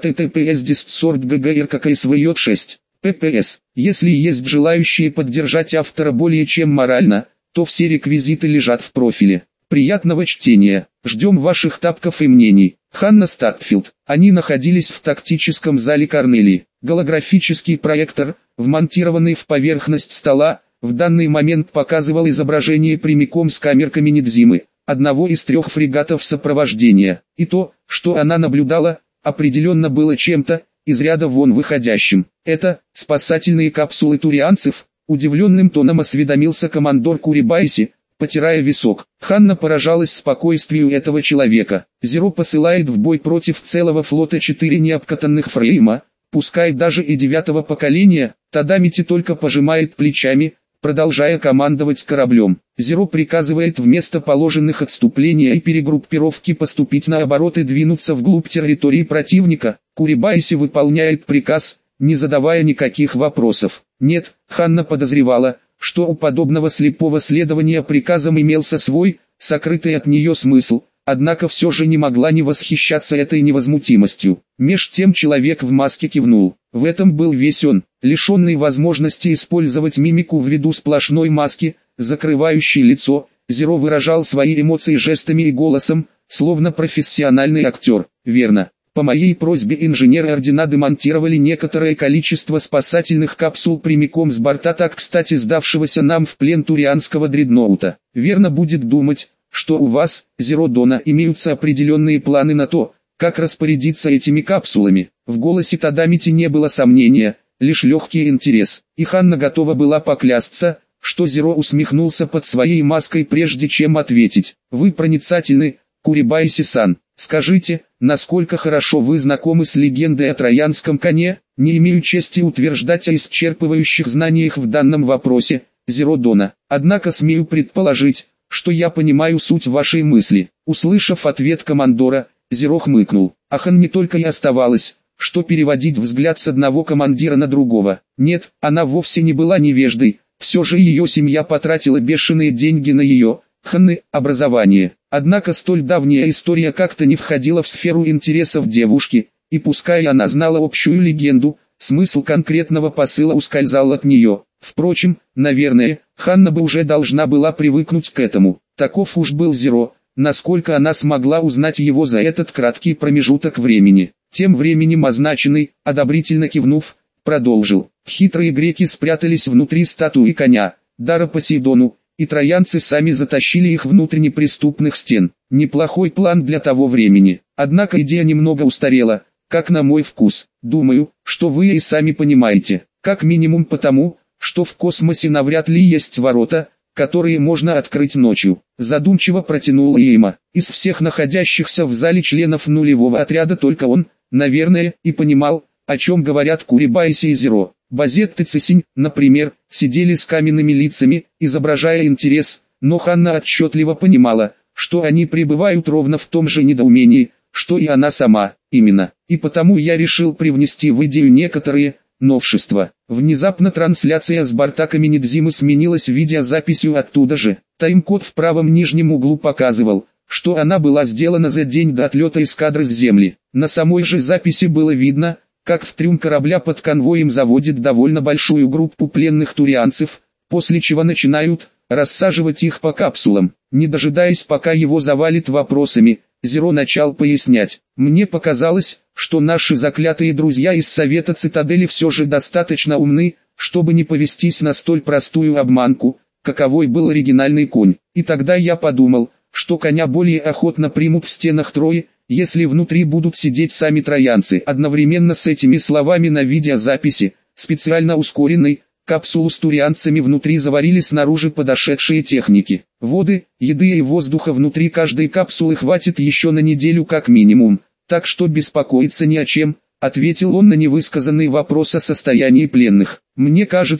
S1: https://discord.ggr.kkSV6. ППС. Если есть желающие поддержать автора более чем морально, то все реквизиты лежат в профиле. Приятного чтения. Ждем ваших тапков и мнений. Ханна Статфилд. Они находились в тактическом зале Корнелии. Голографический проектор, вмонтированный в поверхность стола, в данный момент показывал изображение прямиком с камер Каменидзимы, одного из 3 фрегатов сопровождения. И то, что она наблюдала, определенно было чем-то из ряда вон выходящим. Это спасательные капсулы турианцев, удивленным тоном осведомился командор Курибайси, потирая висок. Ханна поражалась спокойствию этого человека. Зеро посылает в бой против целого флота 4 необкатанных фрейма, пускай даже и 9-го поколения. Тадамити только пожимает плечами, продолжая командовать кораблем. Зеро приказывает вместо положенных отступления и перегруппировки поступить наоборот и двинуться вглубь территории противника. Курибайси выполняет приказ, не задавая никаких вопросов. Нет, Ханна подозревала, что у подобного слепого следования приказам имелся свой, сокрытый от нее смысл, однако все же не могла не восхищаться этой невозмутимостью. Меж тем человек в маске кивнул. В этом был весь он, лишенный возможности использовать мимику ввиду сплошной маски, закрывающей лицо. Зеро выражал свои эмоции жестами и голосом, словно профессиональный актер. Верно. По моей просьбе инженеры Ордена демонтировали некоторое количество спасательных капсул прямиком с борта так кстати сдавшегося нам в плен турианского дредноута. Верно будет думать, что у вас, Зеро Дона, имеются определенные планы на то, как распорядиться этими капсулами. В голосе Тадамити не было сомнения, лишь легкий интерес. И Ханна готова была поклясться, что Зеро усмехнулся под своей маской прежде чем ответить. Вы проницательны, Курибайси-сан. Скажите, насколько хорошо вы знакомы с легендой о троянском коне? Не имею чести утверждать о исчерпывающих знаниях в данном вопросе, Зеро Дона. Однако смею предположить, что я понимаю суть вашей мысли. Услышав ответ командора, Зеро хмыкнул. А Хан не только и оставалось, что переводить взгляд с одного командира на другого. Нет, она вовсе не была невеждой, все же ее семья потратила бешеные деньги на ее, Ханны, образование. Однако столь давняя история как-то не входила в сферу интересов девушки, и пускай она знала общую легенду, смысл конкретного посыла ускользал от нее. Впрочем, наверное, Ханна бы уже должна была привыкнуть к этому. Таков уж был Зеро, насколько она смогла узнать его за этот краткий промежуток времени. Тем временем означенный, одобрительно кивнув, продолжил. Хитрые греки спрятались внутри статуи коня, дара Посейдону, и троянцы сами затащили их внутрь неприступных стен. Неплохой план для того времени. Однако идея немного устарела, как на мой вкус. Думаю, что вы и сами понимаете, как минимум потому, что в космосе навряд ли есть ворота, которые можно открыть ночью. Задумчиво протянул Эйма. Из всех находящихся в зале членов нулевого отряда только он, наверное, и понимал, о чем говорят Курибайси и Зеро. Базетта и Цисинь, например, сидели с каменными лицами, изображая интерес, но Ханна отчетливо понимала, что они пребывают ровно в том же недоумении, что и она сама, именно. И потому я решил привнести в идею некоторые новшества. Внезапно трансляция с борта Каменидзимы сменилась видеозаписью оттуда же. Тайм-код в правом нижнем углу показывал, что она была сделана за день до отлета эскадры с Земли. На самой же записи было видно, как в трюм корабля под конвоем заводит довольно большую группу пленных турианцев, после чего начинают рассаживать их по капсулам. Не дожидаясь пока его завалит вопросами, Зеро начал пояснять. Мне показалось, что наши заклятые друзья из Совета Цитадели все же достаточно умны, чтобы не повестись на столь простую обманку, каковой был оригинальный конь. И тогда я подумал, что коня более охотно примут в стенах Трои, если внутри будут сидеть сами троянцы. Одновременно с этими словами на видеозаписи, специально ускоренной, капсулу с турианцами внутри заварили снаружи подошедшие техники. Воды, еды и воздуха внутри каждой капсулы хватит еще на неделю как минимум, так что беспокоиться не о чем, ответил он на невысказанный вопрос о состоянии пленных. Мне кажется,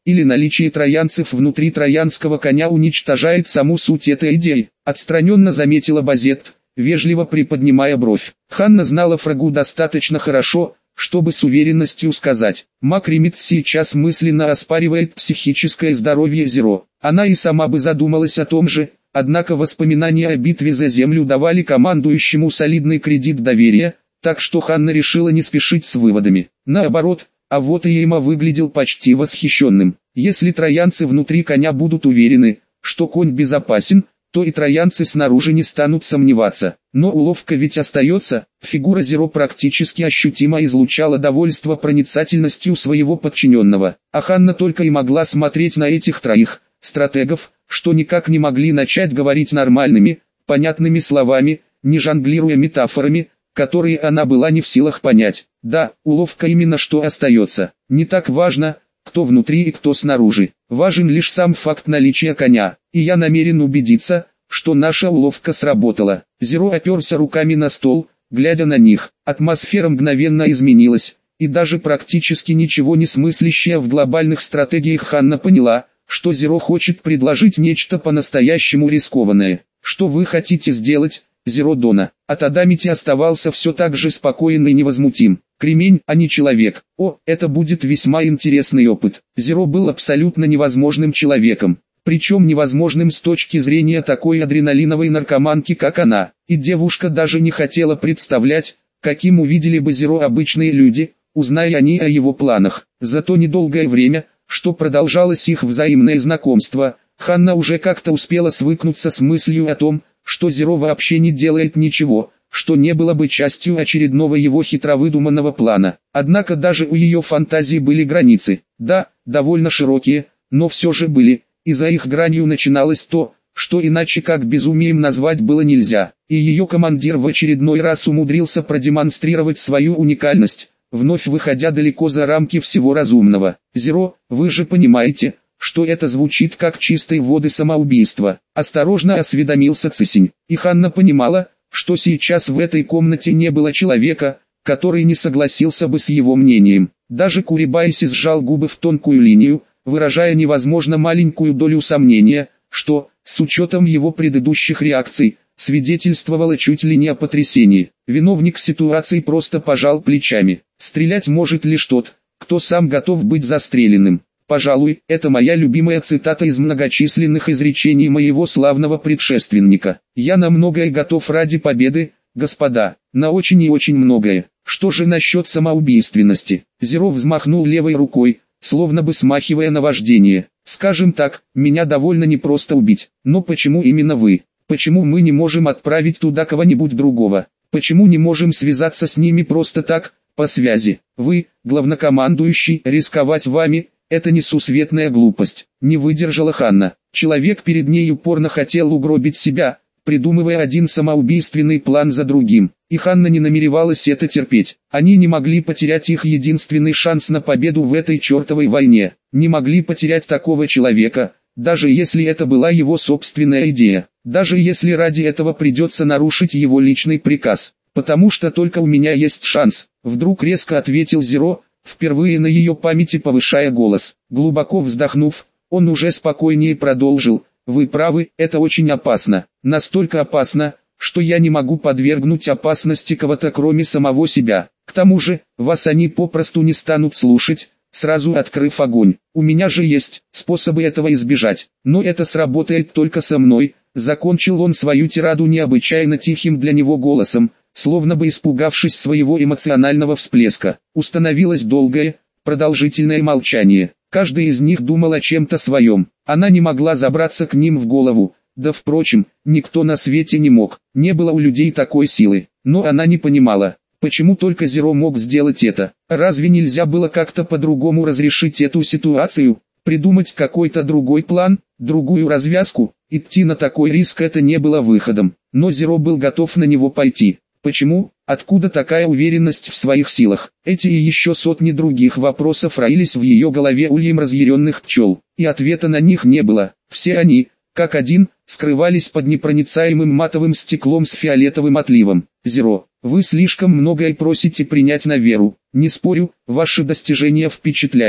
S1: или наличие троянцев внутри троянского коня уничтожает саму суть этой идеи, отстраненно заметила Базет, вежливо приподнимая бровь. Ханна знала Фрагу достаточно хорошо, чтобы с уверенностью сказать, Макримит сейчас мысленно оспаривает психическое здоровье Зеро. Она и сама бы задумалась о том же, однако воспоминания о битве за землю давали командующему солидный кредит доверия, так что Ханна решила не спешить с выводами. Наоборот, а вот и Ейма выглядел почти восхищенным. Если троянцы внутри коня будут уверены, что конь безопасен, то и троянцы снаружи не станут сомневаться. Но уловка ведь остается, фигура Зеро практически ощутимо излучала довольство проницательностью своего подчиненного. А Ханна только и могла смотреть на этих троих стратегов, что никак не могли начать говорить нормальными, понятными словами, не жонглируя метафорами, которые она была не в силах понять. Да, уловка именно что остается. Не так важно, кто внутри и кто снаружи. Важен лишь сам факт наличия коня. И я намерен убедиться, что наша уловка сработала. Зеро оперся руками на стол, глядя на них. Атмосфера мгновенно изменилась, и даже практически ничего не смыслящая в глобальных стратегиях Ханна поняла, что Зеро хочет предложить нечто по-настоящему рискованное. Что вы хотите сделать, Зеро Дона? От Адамити оставался все так же спокоен и невозмутим. Кремень, а не человек. О, это будет весьма интересный опыт. Зеро был абсолютно невозможным человеком. Причем невозможным с точки зрения такой адреналиновой наркоманки, как она. И девушка даже не хотела представлять, каким увидели бы Зеро обычные люди, узная они о его планах. За то недолгое время, что продолжалось их взаимное знакомство, Ханна уже как-то успела свыкнуться с мыслью о том, что Зеро вообще не делает ничего, что не было бы частью очередного его хитро выдуманного плана. Однако даже у ее фантазии были границы. Да, довольно широкие, но все же были, и за их гранью начиналось то, что иначе как безумием назвать было нельзя. И ее командир в очередной раз умудрился продемонстрировать свою уникальность, вновь выходя далеко за рамки всего разумного. Зеро, вы же понимаете, что это звучит как чистой воды самоубийство. Осторожно осведомился Цисень. И Ханна понимала, что сейчас в этой комнате не было человека, который не согласился бы с его мнением. Даже Курибайси сжал губы в тонкую линию, выражая невозможно маленькую долю сомнения, что, с учетом его предыдущих реакций, свидетельствовало чуть ли не о потрясении. Виновник ситуации просто пожал плечами. Стрелять может лишь тот, кто сам готов быть застреленным. Пожалуй, это моя любимая цитата из многочисленных изречений моего славного предшественника. Я на многое готов ради победы, господа, на очень и очень многое. Что же насчет самоубийственности? Зеро взмахнул левой рукой, словно бы смахивая наваждение. Скажем так, меня довольно непросто убить. Но почему именно вы? Почему мы не можем отправить туда кого-нибудь другого? Почему не можем связаться с ними просто так, по связи? Вы, главнокомандующий, рисковать вами – это несусветная глупость. Не выдержала Ханна. Человек перед ней упорно хотел угробить себя, придумывая один самоубийственный план за другим. И Ханна не намеревалась это терпеть. Они не могли потерять их единственный шанс на победу в этой чертовой войне. Не могли потерять такого человека, даже если это была его собственная идея. Даже если ради этого придется нарушить его личный приказ. Потому что только у меня есть шанс. Вдруг резко ответил Зеро, впервые на ее памяти повышая голос. Глубоко вздохнув, он уже спокойнее продолжил. Вы правы, это очень опасно. Настолько опасно, что я не могу подвергнуть опасности кого-то кроме самого себя. К тому же, вас они попросту не станут слушать, сразу открыв огонь. У меня же есть способы этого избежать. Но это сработает только со мной. Закончил он свою тираду необычайно тихим для него голосом, словно бы испугавшись своего эмоционального всплеска. Установилось долгое, продолжительное молчание. Каждый из них думал о чем-то своем. Она не могла забраться к ним в голову. Да впрочем, никто на свете не мог. Не было у людей такой силы. Но она не понимала, почему только Зеро мог сделать это. Разве нельзя было как-то по-другому разрешить эту ситуацию? Придумать какой-то другой план, другую развязку? Идти на такой риск это не было выходом. Но Зеро был готов на него пойти. Почему? Откуда такая уверенность в своих силах? Эти и еще сотни других вопросов роились в ее голове ульем разъяренных пчел, и ответа на них не было. Все они, как один, скрывались под непроницаемым матовым стеклом с фиолетовым отливом. Зеро, вы слишком многое просите принять на веру. Не спорю, ваши достижения впечатляют.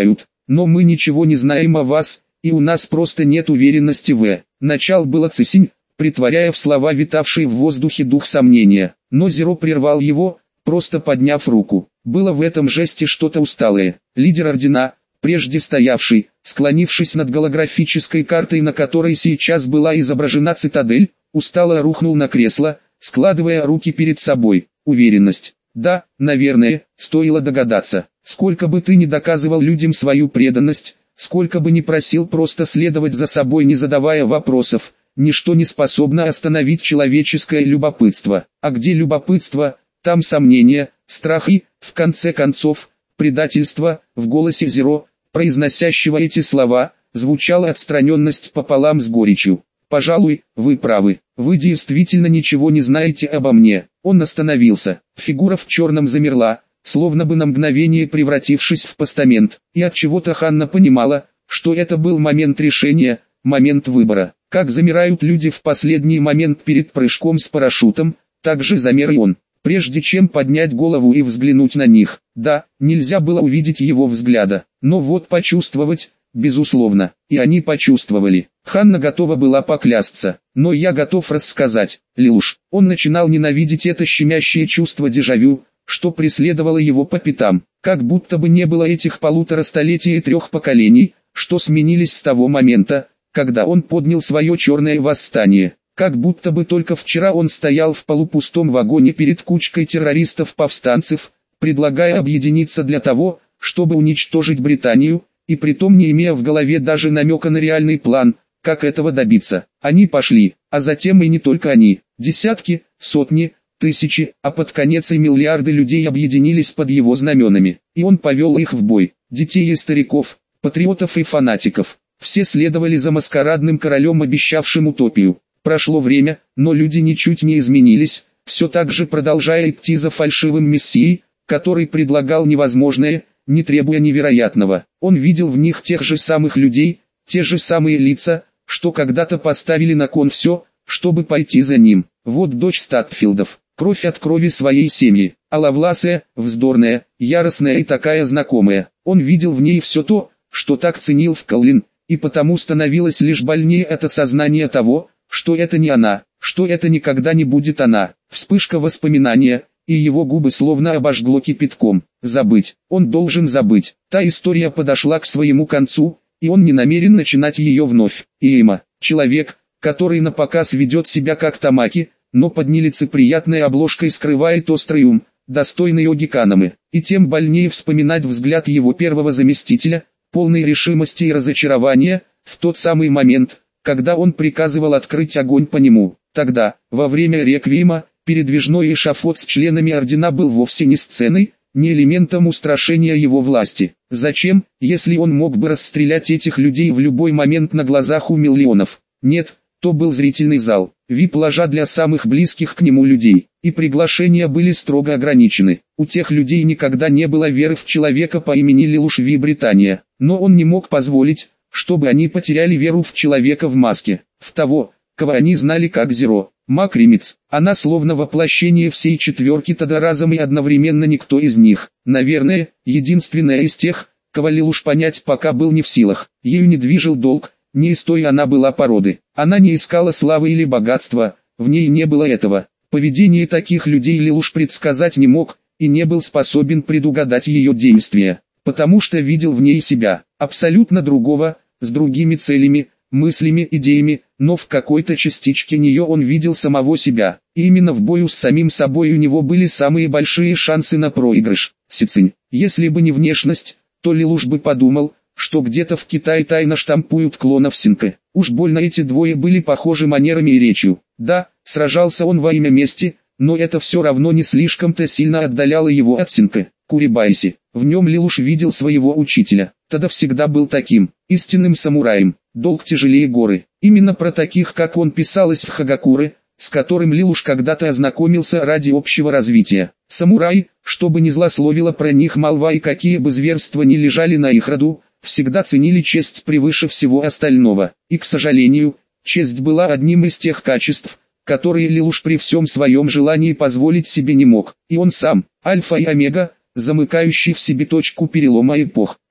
S1: но мы ничего не знаем о вас, и у нас просто нет уверенности в. Начал было Цисинь, притворяя в слова витавший в воздухе дух сомнения, но Зеро прервал его, просто подняв руку. Было в этом жесте что-то усталое. Лидер ордена, прежде стоявший, склонившись над голографической картой, на которой сейчас была изображена цитадель, устало рухнул на кресло, складывая руки перед собой. Уверенность. Да, наверное, стоило догадаться. Сколько бы ты ни доказывал людям свою преданность, сколько бы ни просил просто следовать за собой, не задавая вопросов, ничто не способно остановить человеческое любопытство. А где любопытство, там сомнения, страх и, в конце концов, предательство. В голосе Зеро, произносящего эти слова, звучала отстраненность пополам с горечью. «Пожалуй, вы правы. Вы действительно ничего не знаете обо мне». Он остановился. Фигура в черном замерла, словно бы на мгновение превратившись в постамент. И от чего-то Ханна понимала, что это был момент решения, момент выбора. Как замирают люди в последний момент перед прыжком с парашютом, так же замер и он. Прежде чем поднять голову и взглянуть на них, да, нельзя было увидеть его взгляда, но вот почувствовать, безусловно, и они почувствовали. Ханна готова была поклясться, но я готов рассказать, Лилуш. Он начинал ненавидеть это щемящее чувство дежавю, что преследовало его по пятам, как будто бы не было этих 1,5 столетия и 3 поколений, что сменились с того момента, когда он поднял свое черное восстание. Как будто бы только вчера он стоял в полупустом вагоне перед кучкой террористов-повстанцев, предлагая объединиться для того, чтобы уничтожить Британию, и притом не имея в голове даже намека на реальный план, как этого добиться. Они пошли, а затем и не только они, десятки, сотни, тысячи, а под конец и миллиарды людей объединились под его знаменами, и он повел их в бой, детей и стариков, патриотов и фанатиков. Все следовали за маскарадным королем, обещавшим утопию. Прошло время, но люди ничуть не изменились, все так же продолжая идти за фальшивым мессией, который предлагал невозможное, не требуя невероятного. Он видел в них тех же самых людей, те же самые лица, что когда-то поставили на кон все, чтобы пойти за ним. Вот дочь Статфилдов, кровь от крови своей семьи, аловласая, вздорная, яростная и такая знакомая. Он видел в ней все то, что так ценил в Коллин, и потому становилось лишь больнее от осознания того, что это не она, что это никогда не будет она. Вспышка воспоминания, и его губы словно обожгло кипятком. Забыть, он должен забыть. Та история подошла к своему концу, и он не намерен начинать ее вновь. Иэма, человек, который напоказ ведет себя как Тамаки, но под нелицеприятной обложкой скрывает острый ум, достойный Оги Канемы. И тем больнее вспоминать взгляд его первого заместителя, полный решимости и разочарования, в тот самый момент, когда он приказывал открыть огонь по нему. Тогда, во время реквиема, передвижной эшафот с членами ордена был вовсе не сценой, не элементом устрашения его власти. Зачем, если он мог бы расстрелять этих людей в любой момент на глазах у миллионов? Нет, то был зрительный зал, вип-ложа для самых близких к нему людей, и приглашения были строго ограничены. У тех людей никогда не было веры в человека по имени Лилуш Ви Британия, но он не мог позволить, чтобы они потеряли веру в человека в маске, в того, кого они знали как Зеро. Макримец, она словно воплощение всей четверки тогда разом и одновременно никто из них. Наверное, единственная из тех, кого Лилуш понять пока был не в силах. Ею не движил долг, не из той она была породы. Она не искала славы или богатства, в ней не было этого. Поведение таких людей Лилуш предсказать не мог, и не был способен предугадать ее действия, потому что видел в ней себя, абсолютно другого, с другими целями, мыслями, идеями, но в какой-то частичке нее он видел самого себя. И именно в бою с самим собой у него были самые большие шансы на проигрыш. Сицинь, если бы не внешность, то Лилуш бы подумал, что где-то в Китае тайно штампуют клонов Синка. Уж больно эти двое были похожи манерами и речью. Да, сражался он во имя мести, но это все равно не слишком-то сильно отдаляло его от Синка. Курибайси, в нем Лилуш видел своего учителя. Тогда всегда был таким, истинным самураем. Долг тяжелее горы. Именно про таких, как он, писалось в Хагакуре, с которым Лилуш когда-то ознакомился ради общего развития. Самураи, чтобы не злословила про них молва и какие бы зверства ни лежали на их роду, всегда ценили честь превыше всего остального. И, к сожалению, честь была одним из тех качеств, которые Лилуш при всем своем желании позволить себе не мог. И он сам, альфа и омега, замыкающий в себе точку перелома эпох.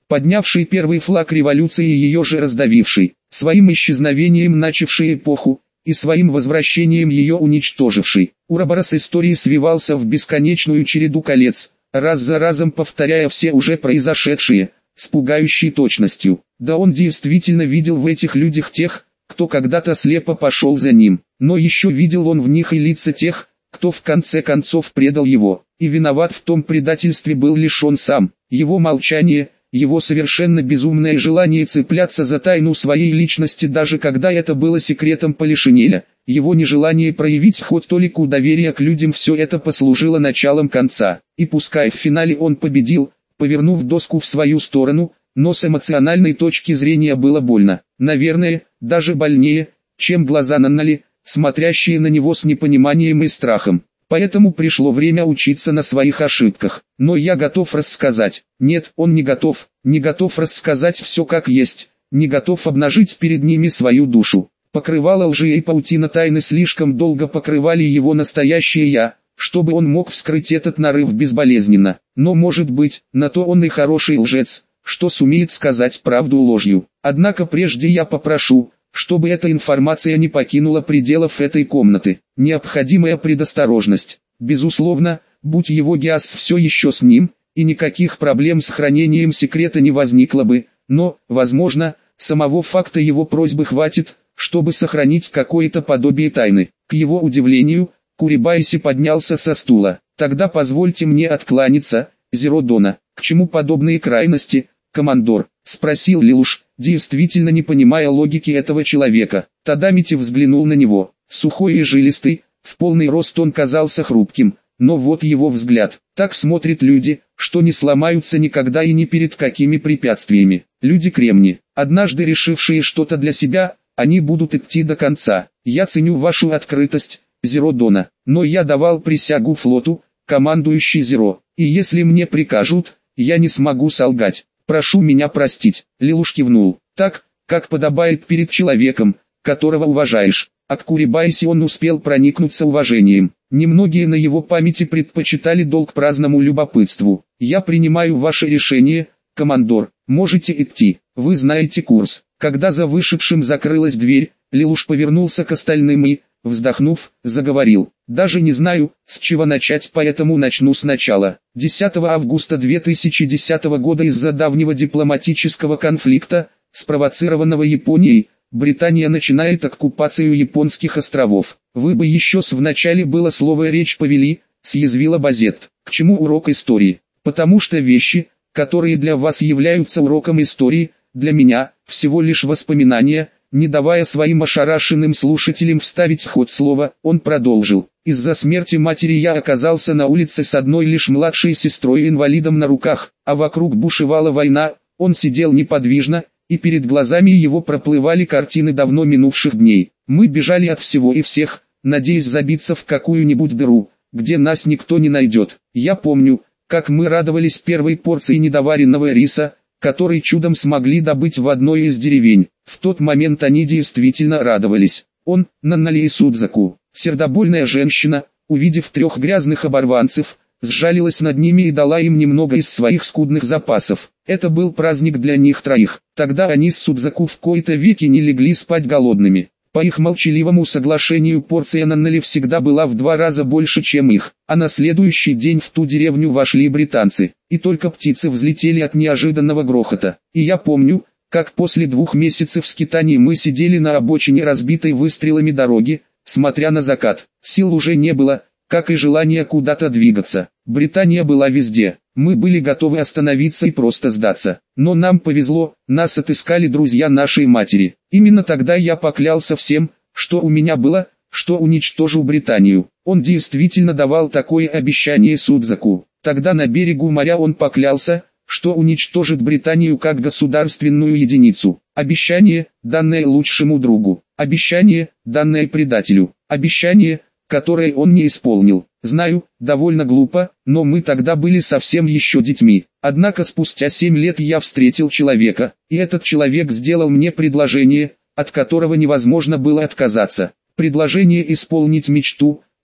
S1: поднявший первый флаг революции и ее же раздавивший, своим исчезновением начавший эпоху, и своим возвращением ее уничтоживший. Уроборос истории свивался в бесконечную череду колец, раз за разом повторяя все уже произошедшие, с пугающей точностью. Да он действительно видел в этих людях тех, кто когда-то слепо пошел за ним, но еще видел он в них и лица тех, кто в конце концов предал его, и виноват в том предательстве был лишь он сам. Его молчание, его совершенно безумное желание цепляться за тайну своей личности, даже когда это было секретом Полишинеля, его нежелание проявить хоть толику доверия к людям, все это послужило началом конца. И пускай в финале он победил, повернув доску в свою сторону, но с эмоциональной точки зрения было больно. Наверное, даже больнее, чем глаза Наннали, смотрящие на него с непониманием и страхом. Поэтому пришло время учиться на своих ошибках. Но я готов рассказать. Нет, он не готов рассказать все как есть, не готов обнажить перед ними свою душу. Покрывало лжи и паутина тайны слишком долго покрывали его настоящее «я», чтобы он мог вскрыть этот нарыв безболезненно. Но может быть, на то он и хороший лжец, что сумеет сказать правду ложью. Однако прежде я попрошу, чтобы эта информация не покинула пределов этой комнаты. Необходимая предосторожность. Безусловно, будь его Гиас все еще с ним, и никаких проблем с хранением секрета не возникло бы, но, возможно, самого факта его просьбы хватит, чтобы сохранить какое-то подобие тайны. К его удивлению, Курибайси поднялся со стула. «Тогда позвольте мне откланяться, Зеродона». «К чему подобные крайности, командор?» — спросил Лилуш, действительно не понимая логики этого человека. Тадамити взглянул на него. Сухой и жилистый, в полный рост он казался хрупким, но вот его взгляд. Так смотрят люди, что не сломаются никогда и ни перед какими препятствиями. Люди кремни, однажды решившие что-то для себя, они будут идти до конца. Я ценю вашу открытость, Зеродона, но я давал присягу флоту, командующий Зеро, и если мне прикажут, я не смогу солгать. Прошу меня простить. Лилуш кивнул. Так, как подобает перед человеком, которого уважаешь. От Курибайси он успел проникнуться уважением. Немногие на его памяти предпочитали долг праздному любопытству. Я принимаю ваше решение, командор. Можете идти. Вы знаете курс. Когда за вышедшим закрылась дверь, Лилуш повернулся к остальным и, вздохнув, заговорил. «Даже не знаю, с чего начать, поэтому начну сначала. 10 августа 2010 года из-за давнего дипломатического конфликта, спровоцированного Японией, Британия начинает оккупацию японских островов. Вы бы еще в начале было слово «речь» повели», съязвила Базет. К чему урок истории? Потому что вещи, которые для вас являются уроком истории, для меня, всего лишь воспоминания. Не давая своим ошарашенным слушателям вставить в ход слово, он продолжил. Из-за смерти матери я оказался на улице с одной лишь младшей сестрой-инвалидом на руках, а вокруг бушевала война. Он сидел неподвижно, и перед глазами его проплывали картины давно минувших дней. Мы бежали от всего и всех, надеясь забиться в какую-нибудь дыру, где нас никто не найдет. Я помню, как мы радовались первой порции недоваренного риса, который чудом смогли добыть в одной из деревень. В тот момент они действительно радовались. Он, Наннали Судзаку, сердобольная женщина, увидев 3 грязных оборванцев, сжалилась над ними и дала им немного из своих скудных запасов. Это был праздник для них 3. Тогда они с Судзаку в кои-то веки не легли спать голодными. По их молчаливому соглашению порция Наннали всегда была в 2 раза больше, чем их, а на следующий день в ту деревню вошли британцы, и только птицы взлетели от неожиданного грохота. И я помню, как после 2 месяцев скитаний мы сидели на обочине разбитой выстрелами дороги, смотря на закат. Сил уже не было, как и желания куда-то двигаться. Британия была везде. Мы были готовы остановиться и просто сдаться. Но нам повезло, нас отыскали друзья нашей матери. Именно тогда я поклялся всем, что у меня было, что уничтожу Британию. Он действительно давал такое обещание Судзаку. Тогда на берегу моря он поклялся, что уничтожит Британию как государственную единицу. Обещание, данное лучшему другу. Обещание, данное предателю. Обещание, которое он не исполнил. Знаю, довольно глупо, но мы тогда были совсем еще детьми. Однако спустя 7 лет я встретил человека, и этот человек сделал мне предложение, от которого невозможно было отказаться. Предложение исполнить мечту,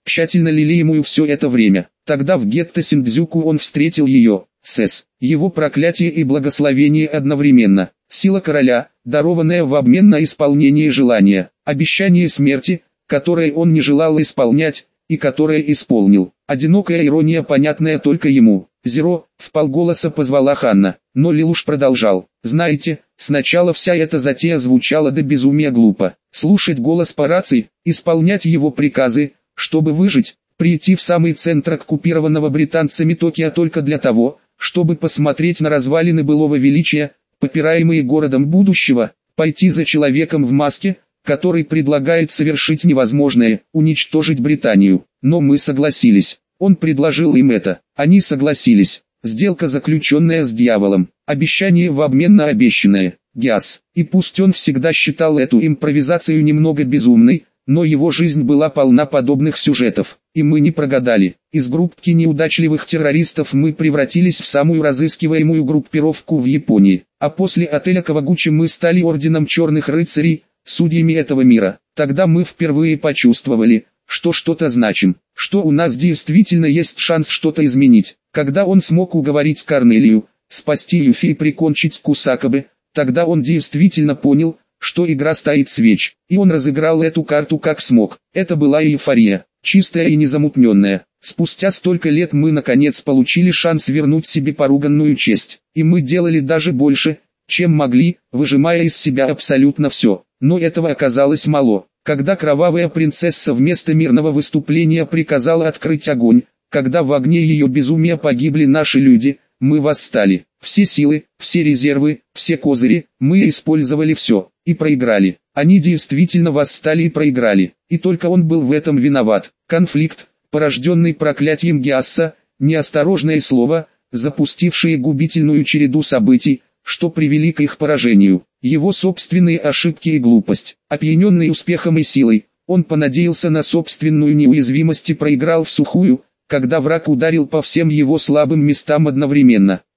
S1: тщательно лелеемую все это время. Тогда в гетто Синдзюку он встретил ее, Сэс, его проклятие и благословение одновременно. Сила короля, дарованная в обмен на исполнение желания, обещание смерти, которое он не желал исполнять, и которое исполнил. Одинокая ирония, понятная только ему. «Зеро», — вполголоса позвала Ханна, но Лилуш продолжал. «Знаете, сначала вся эта затея звучала до безумия глупо. Слушать голос по рации, исполнять его приказы, чтобы выжить, прийти в самый центр оккупированного британцами Токио только для того, чтобы посмотреть на развалины былого величия, попираемые городом будущего, пойти за человеком в маске, который предлагает совершить невозможное, уничтожить Британию. Но мы согласились. Он предложил им это. Они согласились. Сделка, заключенная с дьяволом. Обещание в обмен на обещанное. Гиас. И пусть он всегда считал эту импровизацию немного безумной, но его жизнь была полна подобных сюжетов. И мы не прогадали. Из группки неудачливых террористов мы превратились в самую разыскиваемую группировку в Японии. А после отеля Кавагучи мы стали орденом черных рыцарей, судьями этого мира. Тогда мы впервые почувствовали, что что-то значим, что у нас действительно есть шанс что-то изменить. Когда он смог уговорить Корнелию, спасти Юфи и прикончить Кусакабе, тогда он действительно понял, что игра стоит свеч, и он разыграл эту карту как смог. Это была эйфория, чистая и незамутненная. Спустя столько лет мы наконец получили шанс вернуть себе поруганную честь, и мы делали даже больше, чем могли, выжимая из себя абсолютно все. Но этого оказалось мало. Когда кровавая принцесса вместо мирного выступления приказала открыть огонь, когда в огне ее безумия погибли наши люди, мы восстали. Все силы, все резервы, все козыри, мы использовали все, и проиграли. Они действительно восстали и проиграли, и только он был в этом виноват. Конфликт, порожденный проклятием Гиасса, неосторожное слово, запустившее губительную череду событий, что привели к их поражению. Его собственные ошибки и глупость. Опьяненный успехом и силой, он понадеялся на собственную неуязвимость и проиграл в сухую, когда враг ударил по всем его слабым местам одновременно.